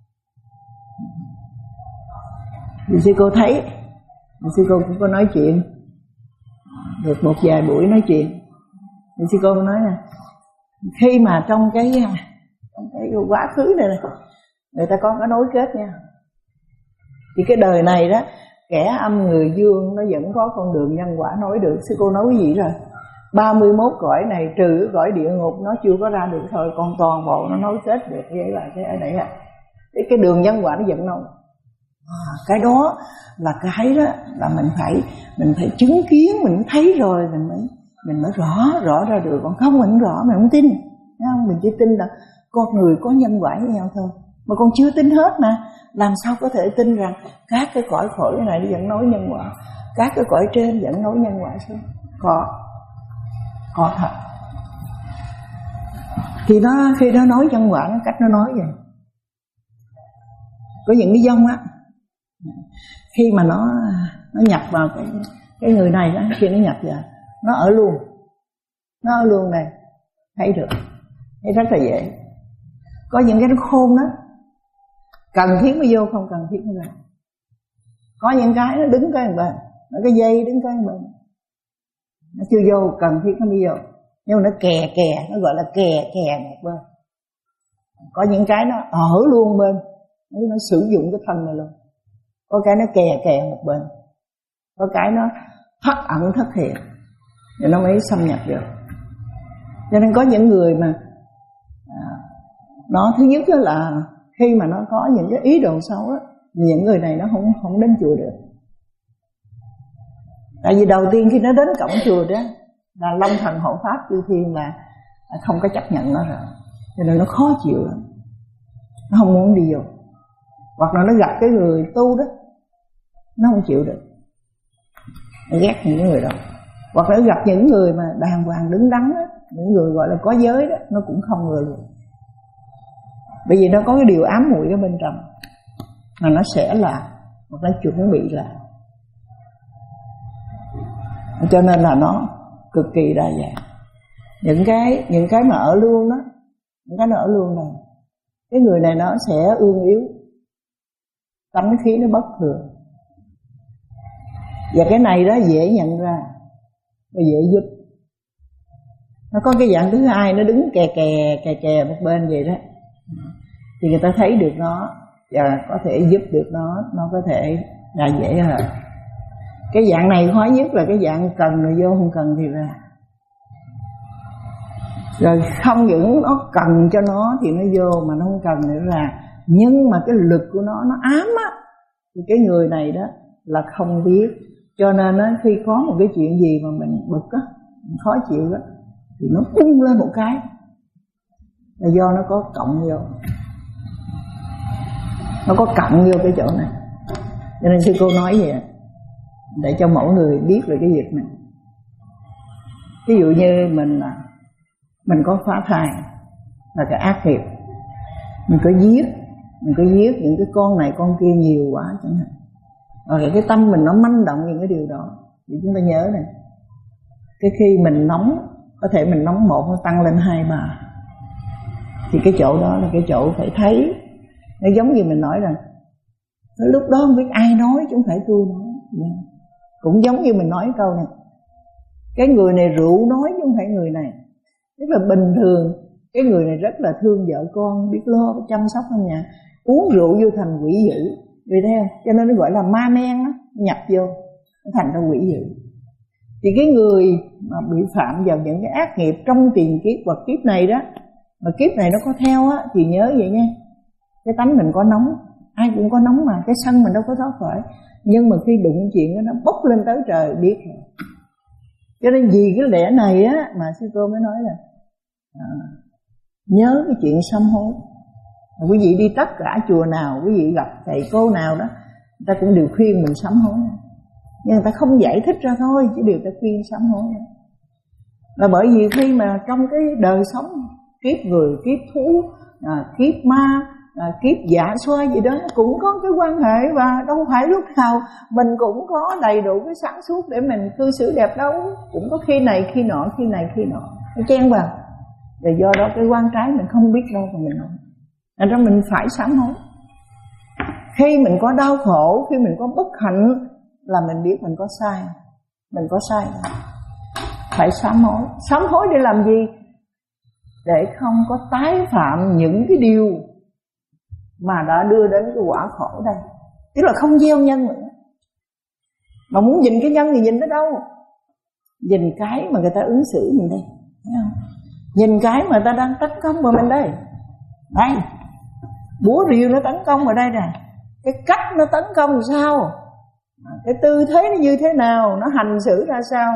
Thì sư cô thấy, sư cô cũng có nói chuyện được một vài buổi nói chuyện. Thì sư cô nói là khi mà trong cái trong cái quá khứ này, này người ta có cái nối kết nha, thì cái đời này đó, kẻ âm người dương nó vẫn có con đường nhân quả nối được. Sư cô nói cái gì rồi, ba mươi mốt cõi này trừ cõi địa ngục nó chưa có ra được thôi, còn toàn bộ nó nối kết được. Vậy là cái ở đây à, cái, cái đường nhân quả nó dẫn nối. À, cái đó là cái đó là mình phải mình phải chứng kiến, mình thấy rồi mình mới mình mới rõ rõ ra được. Còn không mình không rõ, mình không tin, thấy không? Mình chỉ tin là con người có nhân quả với nhau thôi, mà còn chưa tin hết mà. Làm sao có thể tin rằng các cái cõi khổ này nó dẫn nối nhân quả, các cái cõi trên dẫn nối nhân quả xuống? Có, có thật. Thì nó khi nó nói nhân quả, nó cách nó nói vậy. Có những cái dông á, khi mà nó nó nhập vào cái cái người này đó, khi nó nhập vào nó ở luôn, nó ở luôn này, thấy được, thấy rất là dễ. Có những cái nó khôn đó, cần thiết mới vô, không cần thiết mới ra. Có những cái nó đứng cái bên, nó cái dây đứng cái bên, nó chưa vô, cần thiết nó mới vô, nhưng mà nó kè kè, nó gọi là kè kè một bên. Có những cái nó ở luôn bên, nó sử dụng cái thân này luôn. Có cái nó kè kè một bên, có cái nó thoát ẩn thất hiện, rồi nó mới xâm nhập được. Cho nên có những người mà à, nó thứ nhất là khi mà nó có những cái ý đồ xấu á, những người này nó không không đến chùa được. Tại vì đầu tiên khi nó đến cổng chùa đó là Long Thần Hộ Pháp Chư Thiên là không có chấp nhận nó rồi, cho nên nó khó chịu lắm, nó không muốn đi vô. Hoặc là nó gặp cái người tu đó, nó không chịu được, nó ghét những người đó. Hoặc là nó gặp những người mà đàng hoàng đứng đắn đó, những người gọi là có giới đó, nó cũng không ngờ được. Bởi vì nó có cái điều ám muội ở bên trong mà nó sẽ là, hoặc nó chuẩn bị là. Cho nên là nó cực kỳ đa dạng. Những cái những cái mà ở luôn đó, những cái nó ở luôn này, cái người này nó sẽ ương yếu, tánh khí nó bất thường. Và cái này đó dễ nhận ra và dễ giúp. Nó có cái dạng thứ hai, nó đứng kè kè kè kè một bên vậy đó, thì người ta thấy được nó và có thể giúp được nó, nó có thể là dễ hơn. Cái dạng này khó nhất là cái dạng cần rồi vô, không cần thì ra. Rồi không những nó cần cho nó thì nó vô, mà nó không cần thì nó ra. Nhưng mà cái lực của nó, nó ám á, thì cái người này đó là không biết. Cho nên á, khi có một cái chuyện gì mà mình bực á, mình khó chịu á, thì nó bung lên một cái là do nó có cộng vô, nó có cộng vô cái chỗ này. Cho nên sư cô nói vậy để cho mỗi người biết về cái việc này. Ví dụ như mình là mình có phá thai là cái ác nghiệp, mình có giết, mình có giết những cái con này con kia nhiều quá chẳng hạn, rồi cái tâm mình nó manh động những cái điều đó, thì chúng ta nhớ này, cái khi mình nóng, có thể mình nóng một nó tăng lên hai ba, thì cái chỗ đó là cái chỗ phải thấy. Nó giống như mình nói rằng lúc đó không biết ai nói chứ không phải tôi nói. Cũng giống như mình nói câu này, cái người này rượu nói chứ không phải người này. Tức là bình thường cái người này rất là thương vợ con, biết lo, biết chăm sóc trong nhà, uống rượu vô thành quỷ dữ, vì thấy không? Cho nên nó gọi là ma men đó, nhập vô nó thành ra quỷ dữ. Thì cái người mà bị phạm vào những cái ác nghiệp trong tiền kiếp hoặc kiếp này đó, mà kiếp này nó có theo á, thì nhớ vậy nha, cái tánh mình có nóng, ai cũng có nóng mà, cái sân mình đâu có thoát khỏi. Nhưng mà khi đụng chuyện đó, nó bốc lên tới trời biết rồi. Cho nên vì cái lẽ này á mà sư cô mới nói là à, nhớ cái chuyện sám hối. Quý vị đi tất cả chùa nào, quý vị gặp thầy cô nào đó, người ta cũng đều khuyên mình sám hối, nhưng người ta không giải thích ra thôi, chỉ điều ta khuyên sám hối. Là bởi vì khi mà trong cái đời sống kiếp người, kiếp thú, à, kiếp ma, à, kiếp dạ xoa gì đó cũng có cái quan hệ, và đâu phải lúc nào mình cũng có đầy đủ cái sáng suốt để mình cư xử đẹp đâu. Cũng có khi này khi nọ, khi này khi nọ nó chen vào. Và do đó cái quan trái mình không biết đâu mà mình nói, thành ra mình phải sám hối. Khi mình có đau khổ, khi mình có bất hạnh là mình biết mình có sai, mình có sai phải sám hối. Sám hối để làm gì? Để không có tái phạm những cái điều mà đã đưa đến cái quả khổ đây. Tức là không gieo nhân nữa. Mà muốn nhìn cái nhân thì nhìn nó đâu? Nhìn cái mà người ta ứng xử mình đây, thấy không? Nhìn cái mà người ta đang tấn công vào mình đây. Đây, búa rìu nó tấn công ở đây nè, cái cách nó tấn công làm sao, cái tư thế nó như thế nào, nó hành xử ra sao,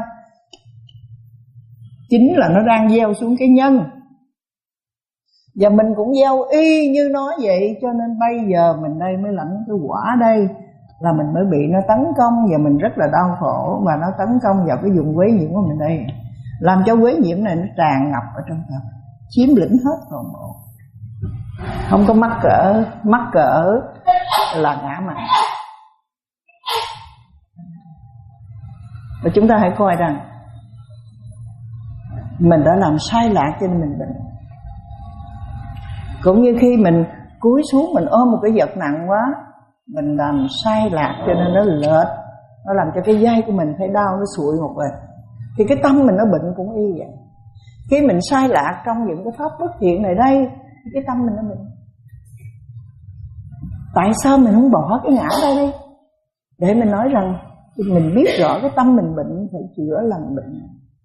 chính là nó đang gieo xuống cái nhân. Và mình cũng gieo y như nó vậy. Cho nên bây giờ mình đây mới lãnh cái quả đây, là mình mới bị nó tấn công và mình rất là đau khổ. Và nó tấn công vào cái vùng quế nhiễm của mình đây, làm cho quế nhiễm này nó tràn ngập ở trong thân, chiếm lĩnh hết toàn bộ. Không có mắc cỡ, mắc cỡ là ngã mạn. Và chúng ta hãy coi rằng mình đã làm sai lạc cho nên mình bệnh. Cũng như khi mình cúi xuống mình ôm một cái vật nặng quá, mình làm sai lạc cho nên nó lệch, nó làm cho cái vai của mình phải đau, nó sụi một vệt. Thì cái tâm mình nó bệnh cũng y vậy. Khi mình sai lạc trong những cái pháp bất thiện này đây, cái tâm mình nó bệnh. Tại sao mình không bỏ cái ngã ra đây? Để mình nói rằng mình biết rõ cái tâm mình bệnh, phải chữa lành bệnh.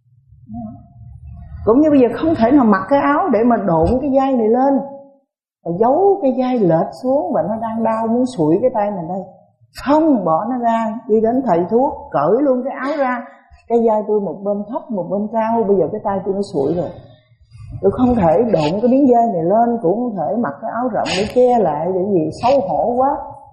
Cũng như bây giờ không thể nào mặc cái áo để mà độn cái vai này lên, và giấu cái vai lệch xuống và nó đang đau muốn sụi cái tay mình đây. Không, bỏ nó ra, đi đến thầy thuốc cởi luôn cái áo ra. Cái vai tôi một bên thấp một bên cao, bây giờ cái tay tôi nó sụi rồi. Tôi không thể độn cái miếng vai này lên, cũng không thể mặc cái áo rộng để che lại, để gì xấu hổ quá.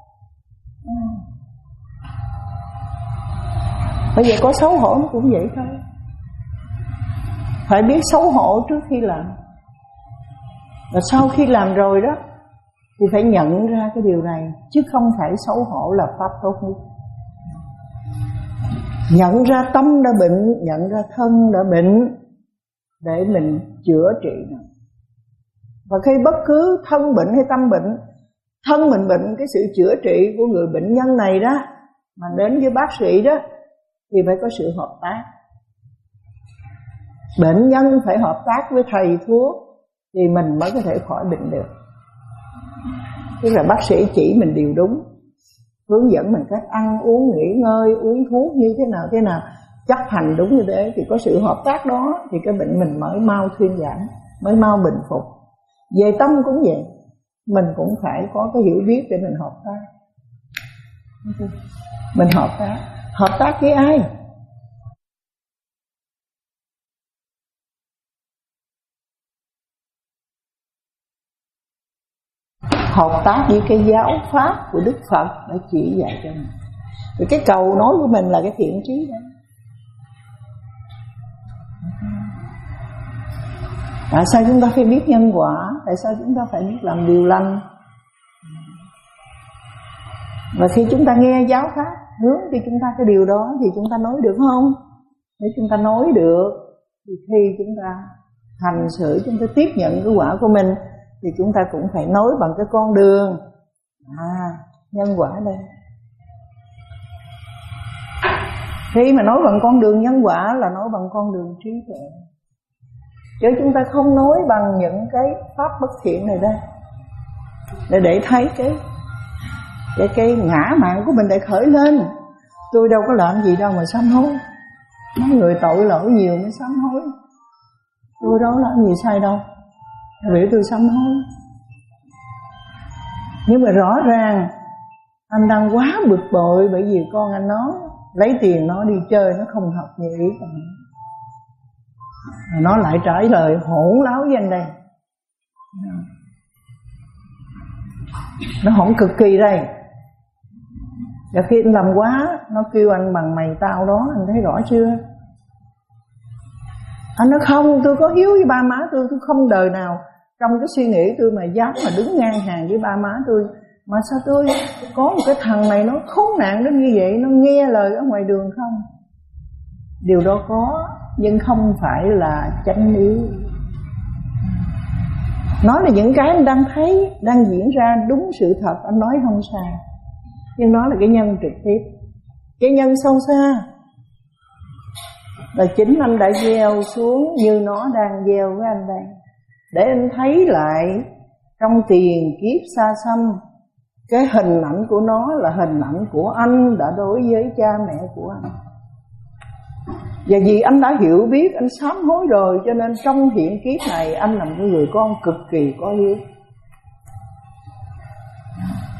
Bây giờ có xấu hổ nó cũng vậy thôi. Phải biết xấu hổ trước khi làm. Và sau khi làm rồi đó thì phải nhận ra cái điều này, chứ không phải xấu hổ là pháp tốt nhất. Nhận ra tâm đã bệnh, nhận ra thân đã bệnh, để mình chữa trị. Và khi bất cứ thân bệnh hay tâm bệnh, thân mình bệnh, cái sự chữa trị của người bệnh nhân này đó mà đến với bác sĩ đó thì phải có sự hợp tác. Bệnh nhân phải hợp tác với thầy thuốc thì mình mới có thể khỏi bệnh được. Tức là bác sĩ chỉ mình điều đúng, hướng dẫn mình cách ăn uống, nghỉ ngơi, uống thuốc như thế nào thế nào, chấp hành đúng như thế, thì có sự hợp tác đó thì cái bệnh mình mới mau thuyên giảm, mới mau bình phục. Về tâm cũng vậy, mình cũng phải có cái hiểu biết để mình hợp tác. Mình hợp tác, hợp tác với ai? Hợp tác với cái giáo pháp của Đức Phật đã chỉ dạy cho mình. Vì cái cầu nói của mình là cái thiện trí đó. Tại sao chúng ta phải biết nhân quả? Tại sao chúng ta phải biết làm điều lành? Và khi chúng ta nghe giáo pháp hướng cho chúng ta cái điều đó thì chúng ta nói được không? Nếu chúng ta nói được thì khi chúng ta hành xử, chúng ta tiếp nhận cái quả của mình, thì chúng ta cũng phải nói bằng cái con đường à nhân quả đây. Khi mà nói bằng con đường nhân quả là nói bằng con đường trí tuệ, chứ chúng ta không nói bằng những cái pháp bất thiện này đây, để để thấy cái cái cái ngã mạn của mình để khởi lên. Tôi đâu có làm gì đâu mà sám hối, mấy người tội lỗi nhiều mới sám hối. Tôi đâu làm gì sai đâu, vì tôi sám hối. Nhưng mà rõ ràng anh đang quá bực bội, bởi vì con anh nó lấy tiền nó đi chơi, nó không học như ý của mình. Nó lại trả lời hỗn láo với anh đây, nó hỗn cực kỳ đây. Và khi anh làm quá, nó kêu anh bằng mày tao đó, anh thấy rõ chưa? Anh nói không, tôi có hiếu với ba má tôi, tôi không đời nào trong cái suy nghĩ tôi mà dám mà đứng ngang hàng với ba má tôi. Mà sao tôi có một cái thằng này nó khốn nạn đến như vậy, nó nghe lời ở ngoài đường không? Điều đó có, nhưng không phải là chánh yếu. Nói là những cái anh đang thấy, đang diễn ra đúng sự thật, anh nói không sai. Nhưng đó là cái nhân trực tiếp. Cái nhân sâu xa là chính anh đã gieo xuống như nó đang gieo với anh đây. Để anh thấy lại trong tiền kiếp xa xăm, cái hình ảnh của nó là hình ảnh của anh đã đối với cha mẹ của anh. Và vì anh đã hiểu biết, anh sám hối rồi, cho nên trong hiện kiếp này anh là một người con cực kỳ có hiếu.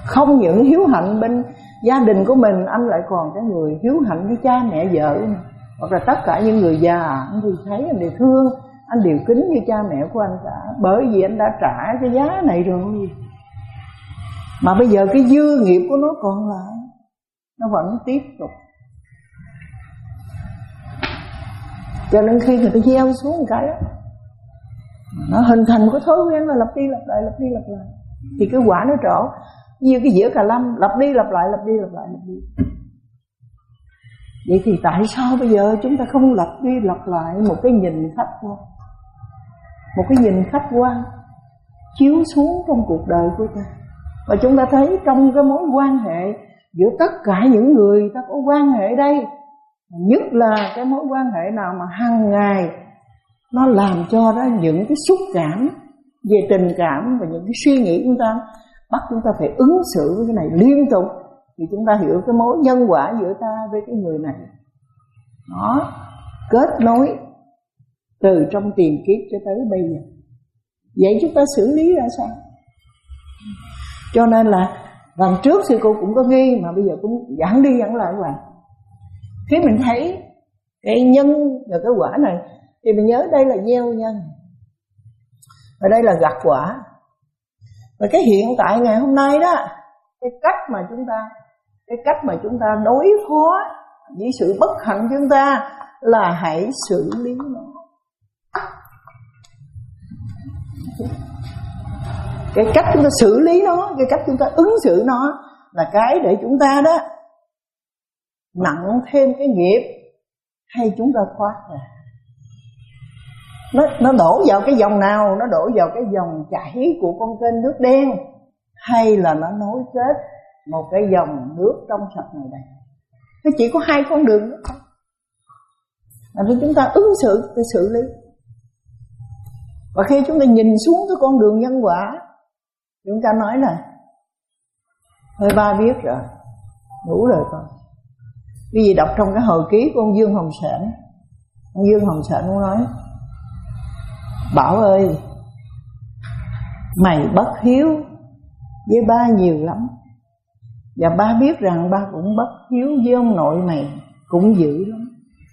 Không những hiếu hạnh bên gia đình của mình, anh lại còn cái người hiếu hạnh với cha mẹ vợ, hoặc là tất cả những người già. Anh thì thấy anh đều thương, anh đều kính như cha mẹ của anh cả, bởi vì anh đã trả cái giá này rồi. Mà bây giờ cái dư nghiệp của nó còn lại, nó vẫn tiếp tục. Cho nên khi người ta gieo xuống một cái đó, nó hình thành cái thói quen là lặp đi lặp lại, lặp đi lặp lại, thì cái quả nó trổ như cái dĩa cà lâm, lặp đi lặp lại, lặp đi lặp lại, lặp đi. Vậy thì tại sao bây giờ chúng ta không lặp đi lặp lại một cái nhìn khách quan, một cái nhìn khách quan chiếu xuống trong cuộc đời của ta? Và chúng ta thấy trong cái mối quan hệ giữa tất cả những người ta có quan hệ đây, nhất là cái mối quan hệ nào mà hàng ngày nó làm cho đó những cái xúc cảm về tình cảm và những cái suy nghĩ của chúng ta bắt chúng ta phải ứng xử với cái này liên tục, thì chúng ta hiểu cái mối nhân quả giữa ta với cái người này. Nó kết nối từ trong tiền kiếp cho tới bây giờ. Vậy chúng ta xử lý ra sao? Cho nên là lần trước sư cô cũng có ghi, mà bây giờ cũng giảng đi giảng lại các bạn. Khi mình thấy cái nhân và cái quả này thì mình nhớ đây là gieo nhân, và đây là gặt quả. Và cái hiện tại ngày hôm nay đó, cái cách mà chúng ta cái cách mà chúng ta đối phó với sự bất hạnh của chúng ta là hãy xử lý nó. Cái cách chúng ta xử lý nó, cái cách chúng ta ứng xử nó là cái để chúng ta đó nặng thêm cái nghiệp hay chúng ta thoát ra. Nó, nó đổ vào cái dòng nào? Nó đổ vào cái dòng chảy của con kênh nước đen, hay là nó nối kết một cái dòng nước trong sạch này đây? Nó chỉ có hai con đường đó thôi. Là khi chúng ta ứng xử, để xử lý. Và khi chúng ta nhìn xuống cái con đường nhân quả, chúng ta nói là thôi ba biết rồi, đủ rồi con. Cái gì đọc trong cái hồi ký của ông Dương Hồng Sển, ông Dương Hồng Sển cũng nói: Bảo ơi, mày bất hiếu với ba nhiều lắm, và ba biết rằng ba cũng bất hiếu với ông nội mày cũng dữ lắm.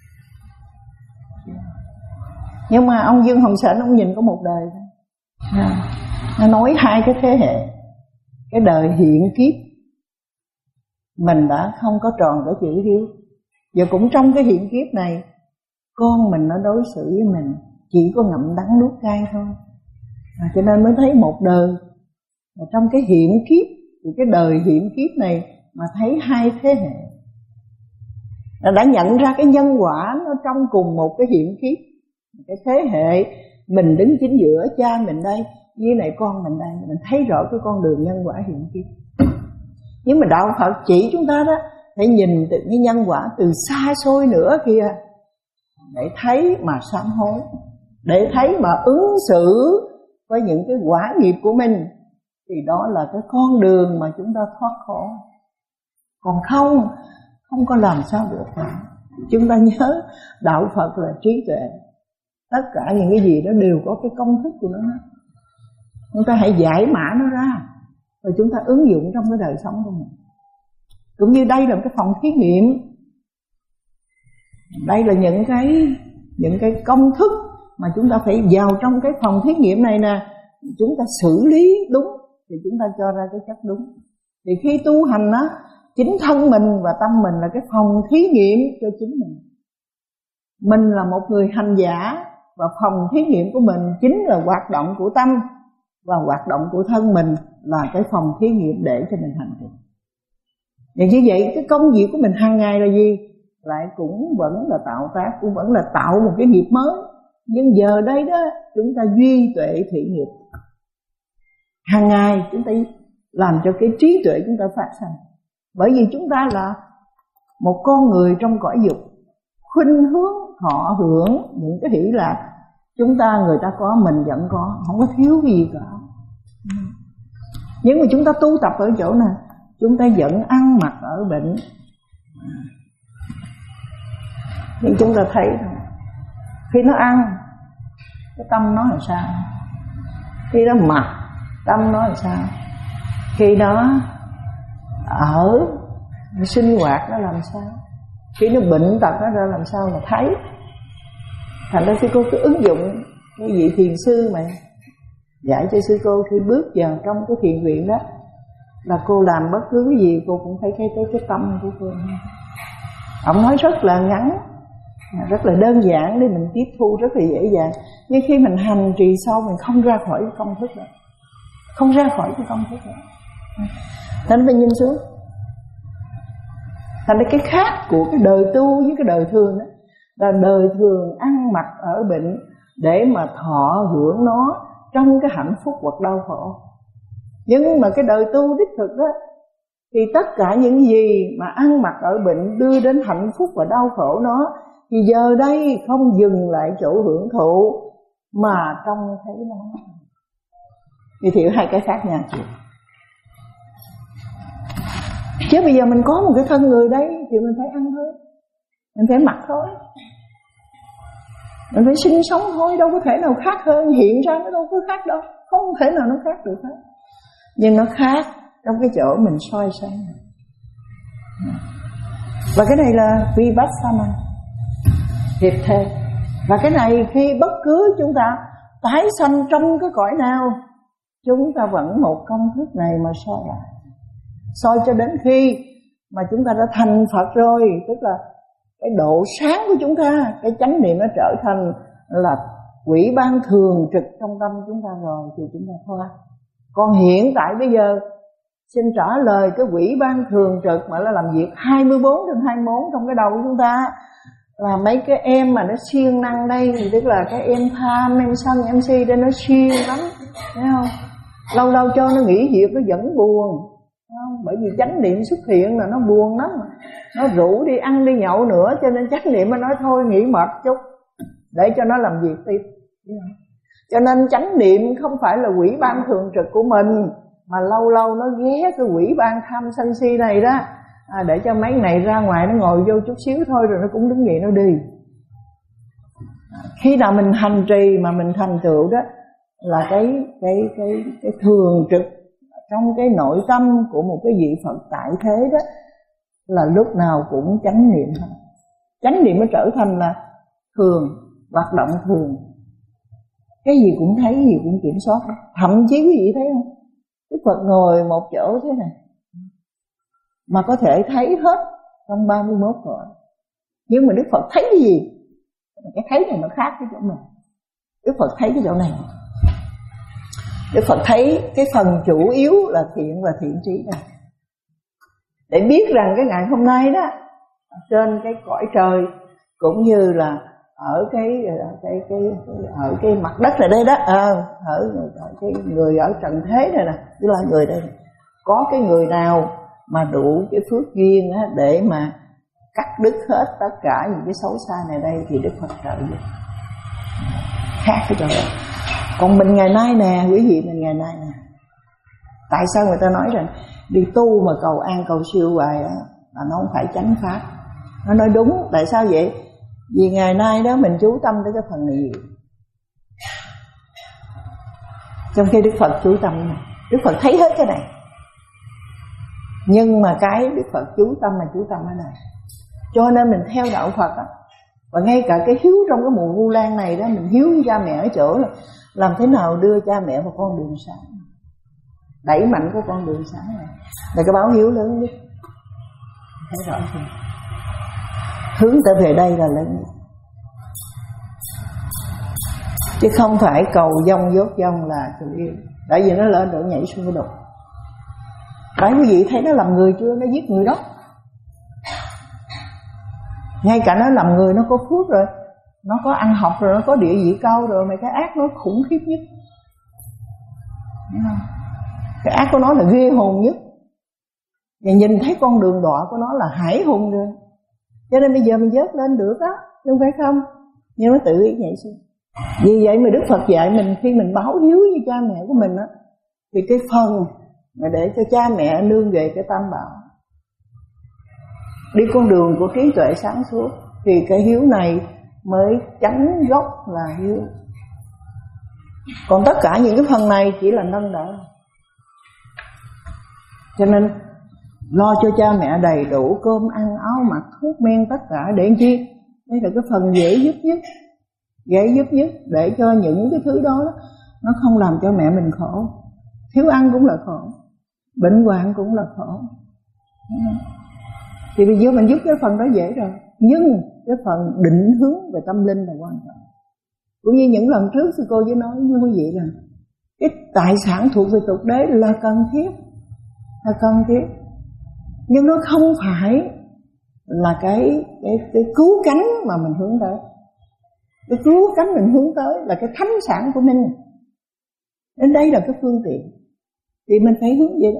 Nhưng mà ông Dương Hồng Sển ông nhìn có một đời thôi. Nó nói hai cái thế hệ. Cái đời hiện kiếp mình đã không có tròn cái chữ hiếu, và cũng trong cái hiện kiếp này con mình nó đối xử với mình chỉ có ngậm đắng nuốt cay thôi. À, cho nên mới thấy một đời. Và trong cái hiện kiếp, thì cái đời hiện kiếp này mà thấy hai thế hệ, là đã nhận ra cái nhân quả nó trong cùng một cái hiện kiếp. Cái thế hệ mình đứng chính giữa, cha mình đây với lại con mình đây, mình thấy rõ cái con đường nhân quả hiện kiếp. Nhưng mà đạo Phật chỉ chúng ta đó phải nhìn từ cái nhân quả từ xa xôi nữa kìa, để thấy mà sám hối, để thấy mà ứng xử với những cái quả nghiệp của mình, thì đó là cái con đường mà chúng ta thoát khổ. Còn không, không có làm sao được cả. Chúng ta nhớ đạo Phật là trí tuệ, tất cả những cái gì đó đều có cái công thức của nó. Chúng ta hãy giải mã nó ra, rồi chúng ta ứng dụng trong cái đời sống của mình. Cũng như đây là một cái phòng thí nghiệm, đây là những cái những cái công thức mà chúng ta phải vào trong cái phòng thí nghiệm này nè. Chúng ta xử lý đúng thì chúng ta cho ra cái chất đúng. Thì khi tu hành á, chính thân mình và tâm mình là cái phòng thí nghiệm cho chính mình. Mình là một người hành giả, và phòng thí nghiệm của mình chính là hoạt động của tâm, và hoạt động của thân mình là cái phòng thí nghiệm để cho mình hành trì. Và như vậy cái công việc của mình hàng ngày là gì? Lại cũng vẫn là tạo tác, cũng vẫn là tạo một cái nghiệp mới. Nhưng giờ đây đó chúng ta duy tuệ thị nghiệp. Hàng ngày chúng ta làm cho cái trí tuệ chúng ta phát sinh. Bởi vì chúng ta là một con người trong cõi dục, khuynh hướng thọ hưởng những cái hỷ lạc. Chúng ta, người ta có, mình vẫn có, không có thiếu gì cả. Nhưng mà chúng ta tu tập ở chỗ này, chúng ta vẫn ăn mặc ở bệnh. Nhưng chúng ta thấy khi nó ăn, cái tâm nó là sao? Khi nó mặc, tâm nó là sao? Khi đó ở, nó sinh hoạt nó làm sao, khi nó bệnh tật nó ra làm sao mà thấy. Thành ra sư cô cứ ứng dụng cái vị thiền sư mà dạy cho sư cô khi bước vào trong cái thiền viện đó, là cô làm bất cứ cái gì cô cũng phải thấy tới cái tâm của cô. Ông nói rất là ngắn, rất là đơn giản để mình tiếp thu rất là dễ dàng. Nhưng khi mình hành trì sâu mình không ra khỏi cái công thức đó, không ra khỏi cái công thức đó. Thành phải nhìn xuống. Thành ra cái khác của cái đời tu với cái đời thường đó là đời thường ăn mặc ở bệnh để mà thọ hưởng nó trong cái hạnh phúc hoặc đau khổ. Nhưng mà cái đời tu đích thực đó thì tất cả những gì mà ăn mặc ở bệnh đưa đến hạnh phúc và đau khổ nó, thì giờ đây không dừng lại chỗ hưởng thụ mà trông thấy nó. Như thiệu hai cái khác nhau chị. Chứ bây giờ mình có một cái thân người đấy thì mình phải ăn thôi, mình phải mặc thôi, mình phải sinh sống thôi, đâu có thể nào khác hơn. Hiện ra nó đâu có khác đâu, không thể nào nó khác được hết. Nhưng nó khác trong cái chỗ mình soi sáng. Và cái này là Vipassana thiệt thề. Và cái này khi bất cứ chúng ta tái sanh trong cái cõi nào, chúng ta vẫn một công thức này mà soi lại, soi cho đến khi mà chúng ta đã thành Phật rồi. Tức là cái độ sáng của chúng ta, cái chánh niệm nó trở thành là quỹ ban thường trực trong tâm chúng ta rồi thì chúng ta thoát. Còn hiện tại bây giờ xin trả lời cái quỹ ban thường trực mà nó làm việc hai mươi bốn trên hai mươi bốn trong cái đầu của chúng ta, là mấy cái em mà nó siêng năng đây, thì tức là cái em tham, em sân, em si đây nó siêng lắm, thấy không? Lâu lâu cho nó nghỉ việc nó vẫn buồn, không? Bởi vì chánh niệm xuất hiện là nó buồn lắm, nó rủ đi ăn đi nhậu nữa, cho nên chánh niệm nó nói thôi nghỉ mệt chút để cho nó làm việc tiếp. Cho nên chánh niệm không phải là quỹ ban thường trực của mình, mà lâu lâu nó ghé cái quỹ ban tham sân si này đó, à, để cho mấy này ra ngoài nó ngồi vô chút xíu thôi rồi nó cũng đứng dậy nó đi. Khi nào mình hành trì mà mình thành tựu đó là cái cái cái cái thường trực trong cái nội tâm của một cái vị Phật tại thế đó, là lúc nào cũng chánh niệm thôi. Chánh niệm nó trở thành là thường, hoạt động thường, cái gì cũng thấy, cái gì cũng kiểm soát. Thậm chí quý vị thấy không, Đức Phật ngồi một chỗ thế này mà có thể thấy hết trong ba mươi mốt cõi. Nhưng mà Đức Phật thấy cái gì? Cái thấy này nó khác với chỗ mình. Đức Phật thấy cái chỗ này, Đức Phật thấy cái phần chủ yếu là thiện và thiện trí này, để biết rằng cái ngày hôm nay đó trên cái cõi trời cũng như là ở cái cái cái, cái ở cái mặt đất này đây đó, à, ở, ở cái người ở trần thế này nè, tức là người đây này, có cái người nào mà đủ cái phước duyên á, để mà cắt đứt hết tất cả những cái xấu xa này đây thì Đức Phật trợ giúp. Khác cái chỗ đó. Còn mình ngày nay nè, quý vị, mình ngày nay nè, tại sao người ta nói rằng đi tu mà cầu an cầu siêu hoài á là nó không phải chánh pháp? Nó nói đúng. Tại sao vậy? Vì ngày nay đó mình chú tâm tới cái phần này nhiều, trong khi Đức Phật chú tâm này, Đức Phật thấy hết cái này, nhưng mà cái Đức Phật chú tâm là chú tâm ở này. Cho nên mình theo đạo Phật á, và ngay cả cái hiếu trong cái mùa Vu Lan này đó, mình hiếu với cha mẹ ở chỗ là làm thế nào đưa cha mẹ vào con đường sáng, đẩy mạnh cái con đường sáng này là cái báo hiếu lớn nhất. Thấy rõ chưa? Hướng tới về đây là lớn nhất, chứ không phải cầu dông dốt dông là chủ yếu. Tại vì nó lên rồi nhảy xuống cái đục. Đấy, quý vị thấy nó làm người chưa? Nó giết người đó. Ngay cả nó làm người nó có phước rồi, nó có ăn học rồi, nó có địa vị cao rồi, mà cái ác nó khủng khiếp nhất. Thấy không? Cái ác của nó là ghê hồn nhất. Và nhìn thấy con đường đọa của nó là hải hùng rồi. Cho nên bây giờ mình vớt lên được đó, không phải không? Nhưng nó tự ý nhảy xuống. Vì vậy mà Đức Phật dạy mình khi mình báo hiếu với cha mẹ của mình á, thì cái phần mà để cho cha mẹ nương về cái tam bảo, đi con đường của trí tuệ sáng suốt, thì cái hiếu này mới chánh gốc là hiếu. Còn tất cả những cái phần này chỉ là nâng đỡ. Cho nên lo cho cha mẹ đầy đủ cơm ăn áo mặc thuốc men tất cả để làm chi? Đây là cái phần dễ giúp nhất, dễ giúp nhất để cho những cái thứ đó nó không làm cho mẹ mình khổ. Thiếu ăn cũng là khổ, bệnh hoạn cũng là khổ. Thì bây giờ mình giúp cái phần đó dễ rồi, nhưng cái phần định hướng về tâm linh là quan trọng. Cũng như những lần trước sư cô với nói với quý vị rằng cái tài sản thuộc về tục đế là cần thiết, là cần thiết, nhưng nó không phải là cái cái cái cứu cánh mà mình hướng tới. Cái cứu cánh mình hướng tới là cái thánh sản của mình. Đến đây là cái phương tiện thì mình phải hướng về đó.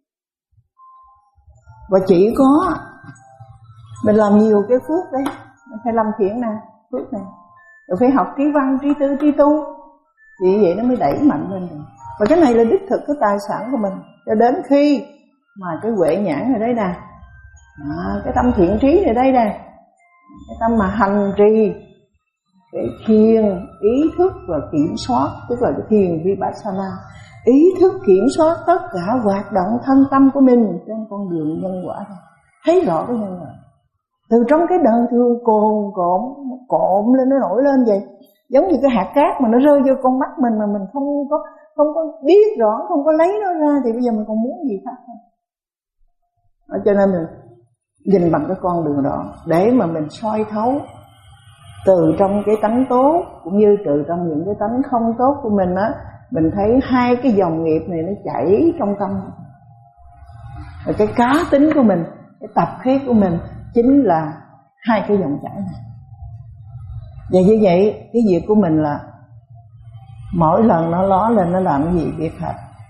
Và chỉ có mình làm nhiều cái phước đấy, mình phải làm thiện nè, phước này, rồi phải học trí văn, trí tư, trí tu, thì vậy nó mới đẩy mạnh lên được. Và cái này là đích thực cái tài sản của mình, cho đến khi mà cái huệ nhãn ở đây nè, à, cái tâm thiện trí ở đây nè, cái tâm mà hành trì cái thiền ý thức và kiểm soát, tức là cái thiền vipassana, ý thức kiểm soát tất cả hoạt động thân tâm của mình trên con đường nhân quả này. Thấy rõ cái nhân quả từ trong cái đời thường cồn cộn, cộn lên, nó nổi lên vậy, giống như cái hạt cát mà nó rơi vô con mắt mình mà mình không có không có biết rõ, không có lấy nó ra, thì bây giờ mình còn muốn gì khác không? Cho nên mình nhìn bằng cái con đường đó để mà mình soi thấu từ trong cái tánh tốt cũng như từ trong những cái tánh không tốt của mình á, mình thấy hai cái dòng nghiệp này nó chảy trong tâm. Và cái cá tính của mình, cái tập khí của mình chính là hai cái dòng chảy này. Và như vậy cái việc của mình là mỗi lần nó ló lên nó làm cái gì biết hết.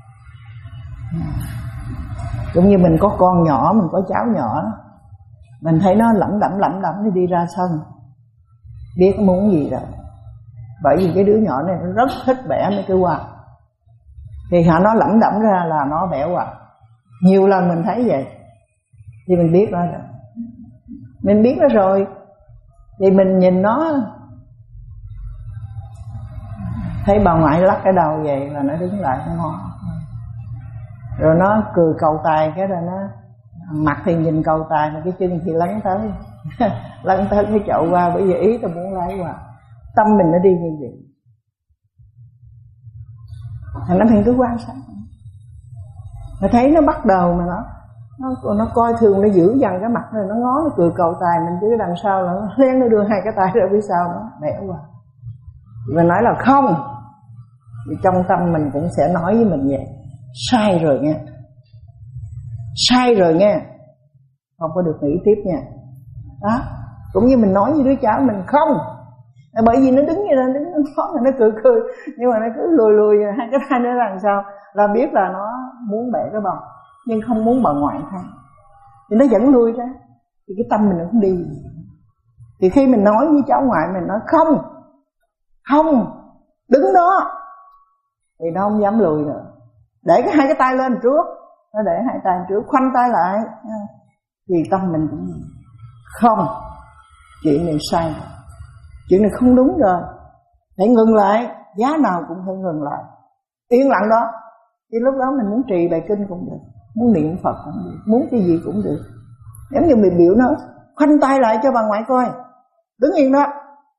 Cũng như mình có con nhỏ, mình có cháu nhỏ, mình thấy nó lẩm đẩm lẩm đẩm thì đi ra sân, biết muốn gì rồi. Bởi vì cái đứa nhỏ này nó rất thích bẻ mấy cái quạt, thì hả nó lẩm đẩm ra là nó bẻ quạt. Nhiều lần mình thấy vậy thì mình biết nó rồi. Mình biết nó rồi thì mình nhìn nó, thấy bà ngoại lắc cái đầu vậy là nó đứng lại, nó ngon. Rồi nó cười cầu tài, cái rồi nó mặt thì nhìn cầu tài mà cái chân thì lấn tới lấn tới cái chậu qua, bởi vì ý tôi muốn lấy qua. Tâm mình nó đi như vậy, thành nó mình cứ quan sát, mà thấy nó bắt đầu mà nó nó nó coi thường, nó giữ dằn cái mặt rồi nó ngó, nó cười cầu tài mình, chứ đằng sau là nó lén nó đưa hai cái tay ra phía sau nó bẻ qua. Mình nói là không, thì trong tâm mình cũng sẽ nói với mình vậy: sai rồi nha, sai rồi nha, không có được nghĩ tiếp nha. Đó, cũng như mình nói với đứa cháu mình không, bởi vì nó đứng như là đứng nó ngó, nó cười cười, nhưng mà nó cứ lùi lùi hai cái tay nó đằng sau, là biết là nó muốn bẻ cái bông, nhưng không muốn bà ngoại thấy, thì nó vẫn lui ra, thì cái tâm mình nó không đi. Thì khi mình nói với cháu ngoại mình nói không, không, đứng đó, thì nó không dám lùi nữa, để cái hai cái tay lên trước, nó để hai tay trước, khoanh tay lại, thì tâm mình cũng không, chuyện này sai rồi, chuyện này không đúng rồi, phải ngừng lại, giá nào cũng phải ngừng lại, yên lặng đó. Thì lúc đó mình muốn trì bài kinh cũng được, muốn niệm Phật cũng được, muốn cái gì cũng được. Giống như mình biểu nó khoanh tay lại cho bà ngoại coi, đứng yên đó,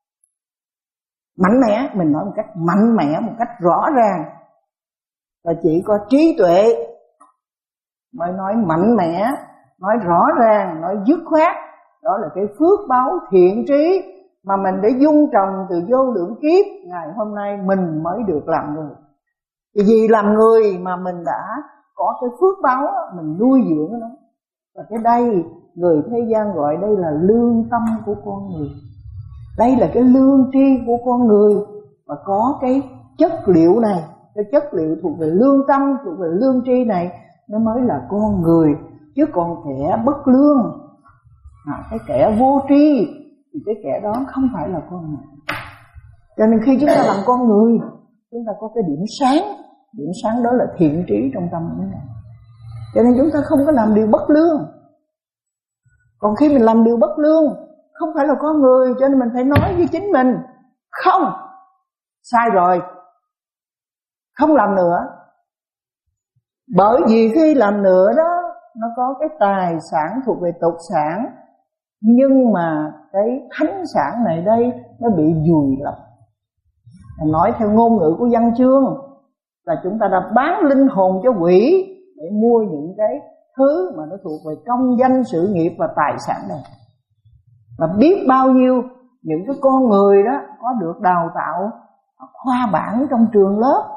mạnh mẽ, mình nói một cách mạnh mẽ, một cách rõ ràng. Và chỉ có trí tuệ mới nói mạnh mẽ, nói rõ ràng, nói dứt khoát. Đó là cái phước báo thiện trí mà mình đã dung trồng từ vô lượng kiếp, ngày hôm nay mình mới được làm người. Vì làm người mà mình đã có cái phước báo, mình nuôi dưỡng nó. Và cái đây người thế gian gọi đây là lương tâm của con người. Đây là cái lương tri của con người, và có cái chất liệu này, cái chất liệu thuộc về lương tâm, thuộc về lương tri này, nó mới là con người. Chứ còn kẻ bất lương, à, cái kẻ vô tri, thì cái kẻ đó không phải là con người. Cho nên khi chúng ta làm con người, chúng ta có cái điểm sáng. Điểm sáng đó là thiện trí trong tâm của mình. Cho nên chúng ta không có làm điều bất lương. Còn khi mình làm điều bất lương, không phải là con người, cho nên mình phải nói với chính mình không, sai rồi, không làm nữa. Bởi vì khi làm nữa đó, nó có cái tài sản thuộc về tục sản, nhưng mà cái thánh sản này đây nó bị vùi lấp. Nói theo ngôn ngữ của văn chương là chúng ta đã bán linh hồn cho quỷ để mua những cái thứ mà nó thuộc về công danh sự nghiệp và tài sản này. Và biết bao nhiêu những cái con người đó có được đào tạo khoa bảng trong trường lớp,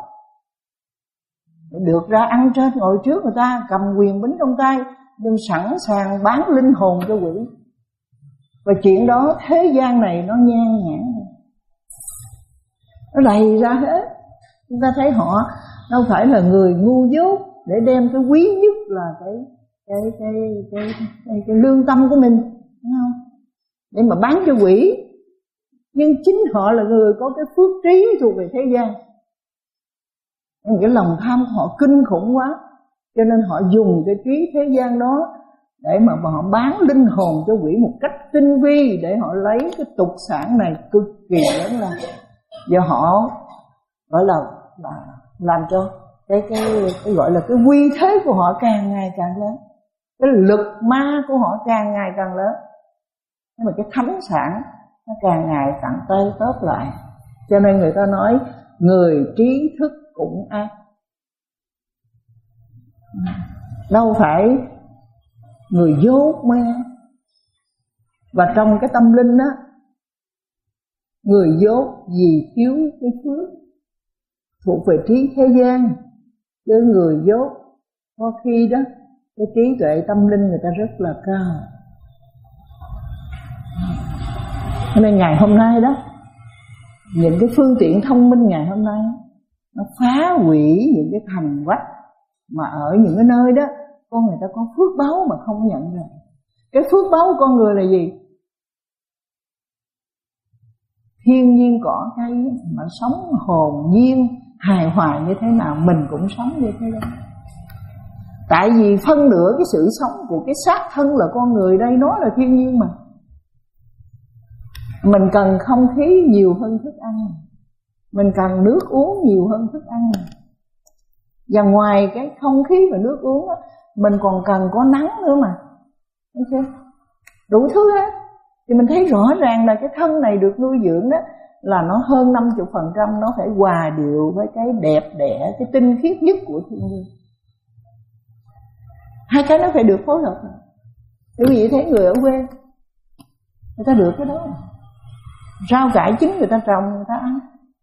được ra ăn trên ngồi trước người ta, cầm quyền bính trong tay, nhưng sẵn sàng bán linh hồn cho quỷ. Và chuyện đó thế gian này nó nhan nhản, nó đầy ra hết. Chúng ta thấy họ đâu phải là người ngu dốt để đem cái quý nhất là cái cái cái cái, cái, cái, cái lương tâm của mình, đúng không? Để mà bán cho quỷ. Nhưng chính họ là người có cái phước trí thuộc về thế gian. Cái lòng tham của họ kinh khủng quá, cho nên họ dùng cái trí thế gian đó để mà họ bán linh hồn cho quỷ một cách tinh vi, để họ lấy cái tục sản này cực kỳ lớn lao. Và họ gọi là, là làm cho cái, cái, cái gọi là cái uy thế của họ càng ngày càng lớn, cái lực ma của họ càng ngày càng lớn. Nhưng mà cái thánh sản nó càng ngày càng tơi tớp lại. Cho nên người ta nói người trí thức cũng ác. Đâu phải người dốt mới ác. Và trong cái tâm linh á, người dốt vì thiếu cái phước thuộc về trí thế gian, chứ người dốt có khi đó cái trí tuệ tâm linh người ta rất là cao. Cho nên ngày hôm nay đó, những cái phương tiện thông minh ngày hôm nay nó phá hủy những cái thành vách mà ở những cái nơi đó con người ta có phước báu mà không nhận ra. Cái phước báu của con người là gì? Thiên nhiên cỏ cây mà sống hồn nhiên hài hòa như thế nào mình cũng sống như thế đó. Tại vì phân nửa cái sự sống của cái xác thân là con người đây, nó là thiên nhiên mà. Mình cần không khí nhiều hơn thức ăn, mình cần nước uống nhiều hơn thức ăn. Và ngoài cái không khí và nước uống đó, mình còn cần có nắng nữa mà, thấy chưa? Đủ thứ hết. Thì mình thấy rõ ràng là cái thân này được nuôi dưỡng đó là nó hơn năm mươi phần trăm nó phải hòa điệu với cái đẹp đẽ, cái tinh khiết nhất của thiên nhiên. Hai cái nó phải được phối hợp. Bởi vì thấy người ở quê người ta được cái đó, rau cải chín người ta trồng người ta ăn,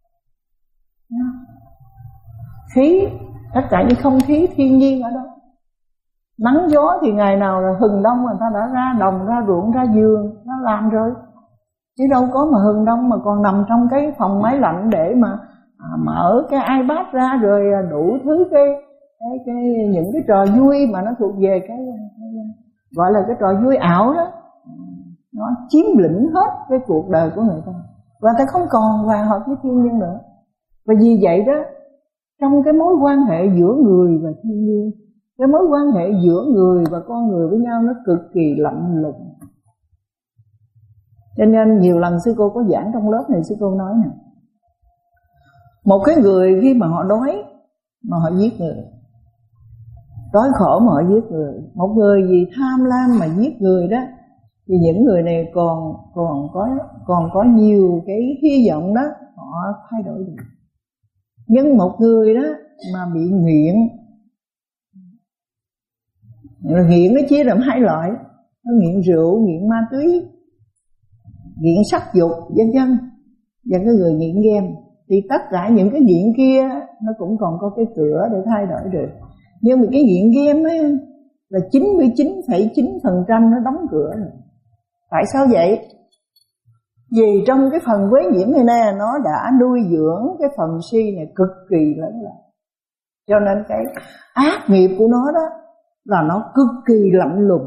khí, tất cả những không khí thiên nhiên ở đó. Nắng gió thì ngày nào là hừng đông người ta đã ra đồng, ra ruộng, ra vườn, nó làm rồi. Chứ đâu có mà hừng đông mà còn nằm trong cái phòng máy lạnh để mà à, mở cái iPad ra rồi đủ thứ cái, cái, cái những cái trò vui mà nó thuộc về cái, cái gọi là cái trò vui ảo đó. Nó chiếm lĩnh hết cái cuộc đời của người ta, và ta không còn hòa hợp với thiên nhiên nữa. Và vì vậy đó, trong cái mối quan hệ giữa người và thiên nhiên, cái mối quan hệ giữa người và con người với nhau nó cực kỳ lạnh lùng. Cho nên nhiều lần sư cô có giảng trong lớp này, sư cô nói nè, một cái người khi mà họ đói mà họ giết người, đói khổ mà họ giết người, một người vì tham lam mà giết người đó, thì những người này còn còn có còn có nhiều cái hy vọng đó họ thay đổi được. Nhưng một người đó mà bị nghiện, nghiện nó chia làm hai loại, nó nghiện rượu, nghiện ma túy, nghiện sắc dục vân vân, và cái người nghiện game, thì tất cả những cái nghiện kia nó cũng còn có cái cửa để thay đổi được. Nhưng mà cái nghiện game ấy là chín mươi chín phẩy chín phần trăm nó đóng cửa rồi. Tại sao vậy? Vì trong cái phần quế nhiễm này nè, nó đã nuôi dưỡng cái phần si này cực kỳ lớn lao. Cho nên cái ác nghiệp của nó đó là nó cực kỳ lạnh lùng.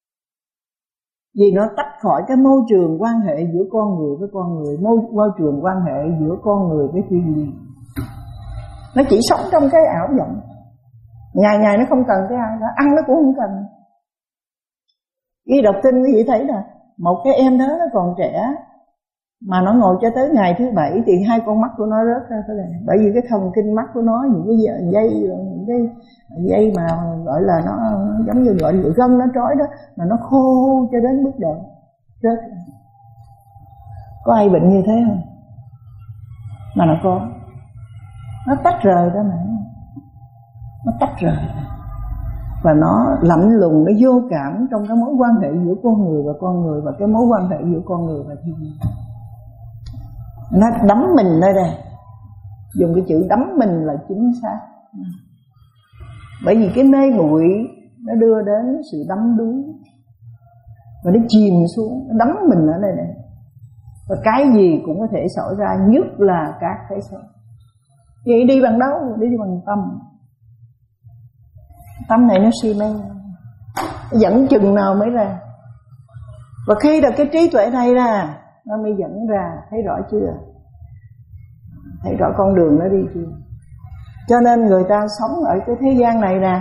Vì nó tách khỏi cái môi trường quan hệ giữa con người với con người, môi, môi trường quan hệ giữa con người với thiên nhiên. Nó chỉ sống trong cái ảo vọng. Ngày ngày nó không cần cái ai đó, ăn nó cũng không cần. Khi đọc kinh quý vị thấy là một cái em đó nó còn trẻ, Mà nó ngồi cho tới ngày thứ bảy thì hai con mắt của nó rớt ra thế này. Bởi vì cái thần kinh mắt của nó, những cái dây, những cái dây mà gọi là nó, nó giống như gọi là gân nó trói đó, mà nó khô cho đến mức độ rớt. Có ai bệnh như thế không? Mà nó có. Nó tách rời đó mà. Nó tách rời. Và nó lạnh lùng, nó vô cảm trong cái mối quan hệ giữa con người và con người, và cái mối quan hệ giữa con người và thiên nhiên. Nó đắm mình nơi đây. Dùng cái chữ đắm mình là chính xác. Bởi vì cái mê muội nó đưa đến sự đắm đuối, và nó chìm xuống, nó đắm mình ở đây này. Và cái gì cũng có thể xảy ra, nhất là các cái xấu. Vậy đi bằng đâu? Đi bằng tâm. Tâm này nó si mê, nó dẫn chừng nào mới ra. Và khi được cái trí tuệ này ra, nó mới dẫn ra. Thấy rõ chưa? Thấy rõ con đường nó đi chưa? Cho nên người ta sống ở cái thế gian này nè,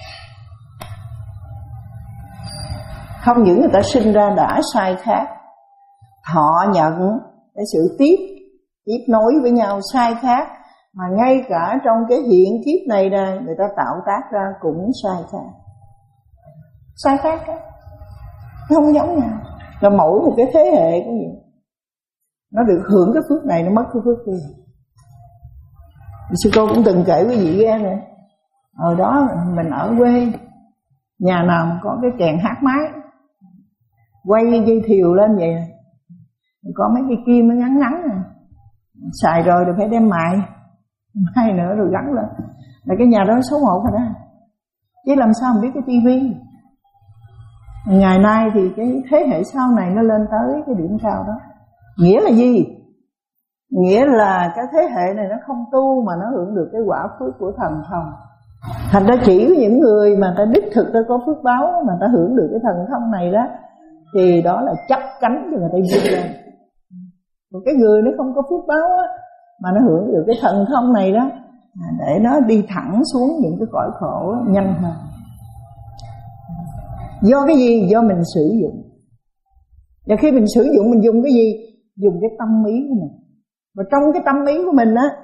không những người ta sinh ra đã sai khác, thọ nhận cái sự tiếp tiếp nối với nhau sai khác, mà ngay cả trong cái hiện kiếp này nè, người ta tạo tác ra cũng sai khác. Sai khác đó, nó không giống nhau. Là mỗi một cái thế hệ có gì, nó được hưởng cái phước này, nó mất cái phước kia. Sư cô cũng từng kể quý vị nghe nè, ở đó mình ở quê, nhà nào có cái kèn hát máy, quay dây thiều lên vậy, có mấy cái kim nó ngắn ngắn này, xài rồi rồi phải đem mài, mai nữa rồi gắn lên, là cái nhà đó số một rồi đó. Chứ làm sao mà biết cái tivi. Ngày nay thì cái thế hệ sau này nó lên tới cái điểm cao đó. Nghĩa là gì? Nghĩa là cái thế hệ này nó không tu mà nó hưởng được cái quả phước của thần thông. Thành ra chỉ có những người mà ta đích thực ta có phước báo mà ta hưởng được cái thần thông này đó, thì đó là chấp cánh cho người ta vươn lên. Một cái người nó không có phước báo á, mà nó hưởng được cái thần thông này đó, để nó đi thẳng xuống những cái cõi khổ đó, nhanh hơn. Do cái gì? Do mình sử dụng. Và khi mình sử dụng, mình dùng cái gì? Dùng cái tâm ý của mình. Và trong cái tâm ý của mình á,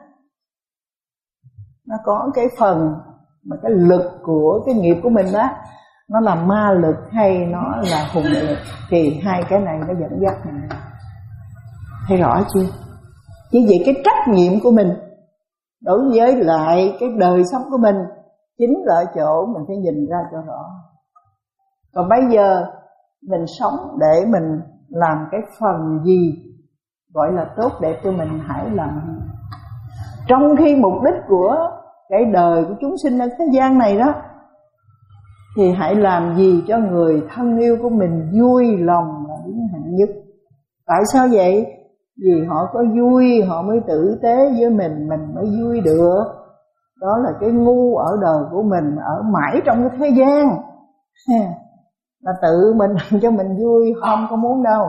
nó có cái phần mà cái lực của cái nghiệp của mình đó, nó là ma lực hay nó là hùng lực, thì hai cái này nó dẫn dắt mình. Thấy rõ chưa? Chỉ vậy cái trách nhiệm của mình đối với lại cái đời sống của mình chính là ở chỗ mình phải nhìn ra cho rõ. Còn bây giờ mình sống để mình làm cái phần gì gọi là tốt đẹp cho mình, hãy làm gì. Trong khi mục đích của cái đời của chúng sinh ở thế gian này đó, thì hãy làm gì cho người thân yêu của mình vui lòng là điểm hạnh nhất. Tại sao vậy? Vì họ có vui họ mới tử tế với mình, mình mới vui được. Đó là cái ngu ở đời của mình, ở mãi trong cái thế gian, là tự mình làm cho mình vui, không có muốn đâu.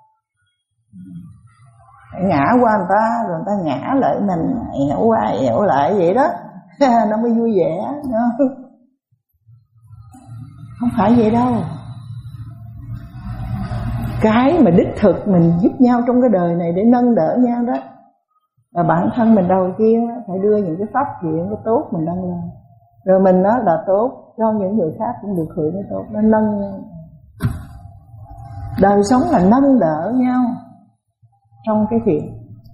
Ngã qua người ta rồi người ta ngã lại mình, ẻo qua ẻo lại vậy đó, nó mới vui vẻ. Nó không phải vậy đâu. Cái mà đích thực mình giúp nhau trong cái đời này để nâng đỡ nhau đó, là bản thân mình đầu tiên đó, phải đưa những cái pháp chuyện cái tốt mình nâng lên, rồi mình nói là tốt cho những người khác cũng được hưởng cái tốt. Nó nâng đời sống là nâng đỡ nhau trong cái thiện,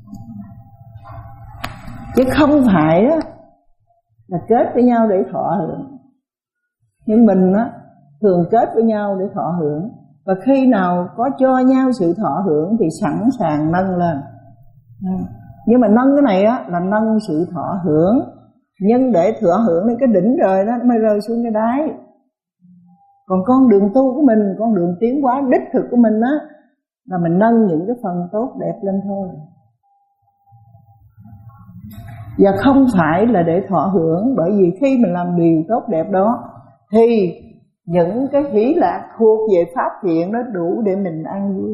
chứ không phải đó là kết với nhau để thọ hưởng. Nhưng mình á thường kết với nhau để thọ hưởng, và khi nào có cho nhau sự thọ hưởng thì sẵn sàng nâng lên. Nhưng mà nâng cái này á là nâng sự thọ hưởng, nhưng để thọ hưởng lên cái đỉnh rồi đó mới rơi xuống cái đáy. Còn con đường tu của mình, con đường tiến hóa đích thực của mình á, là mình nâng những cái phần tốt đẹp lên thôi, và không phải là để thọ hưởng. Bởi vì khi mình làm điều tốt đẹp đó thì những cái hỷ lạc thuộc về pháp thiện nó đủ để mình ăn vui.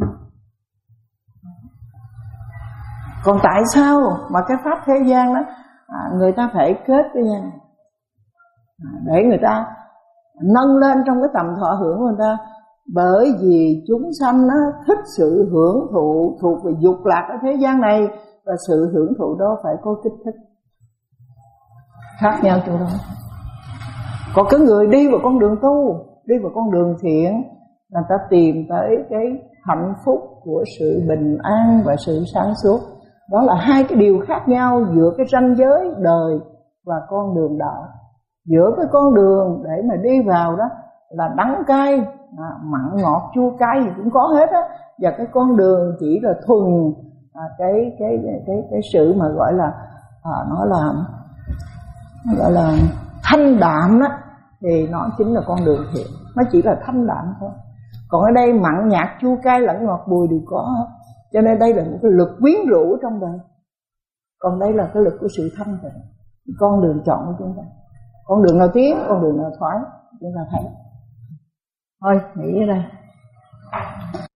Còn tại sao mà cái pháp thế gian đó à, người ta phải kết với nhau à, để người ta nâng lên trong cái tầm thọ hưởng của người ta, Bởi vì chúng sanh nó thích sự hưởng thụ thuộc về dục lạc ở thế gian này, và sự hưởng thụ đó phải có kích thích. Khác nhau chỗ đó. Còn cái người đi vào con đường tu, đi vào con đường thiện, là ta tìm tới cái hạnh phúc của sự bình an và sự sáng suốt. Đó là hai cái điều khác nhau giữa cái ranh giới đời và con đường đạo. Giữa cái con đường để mà đi vào đó là đắng cay, à, mặn ngọt chua cay gì cũng có hết á, và cái con đường chỉ là thuần à, cái, cái cái cái cái sự mà gọi là à, nó là nó gọi là thanh đạm đó, thì nó chính là con đường thiện. Nó chỉ là thanh đạm thôi. Còn ở đây mặn nhạt chua cay lẫn ngọt bùi đều có hết. Cho nên đây là một cái lực quyến rũ trong đời. Còn đây là cái lực của sự thanh tịnh. Con đường chọn của chúng ta, con đường nào tiến, con đường nào thoái, chúng ta thấy. Thôi, nghỉ ở đây.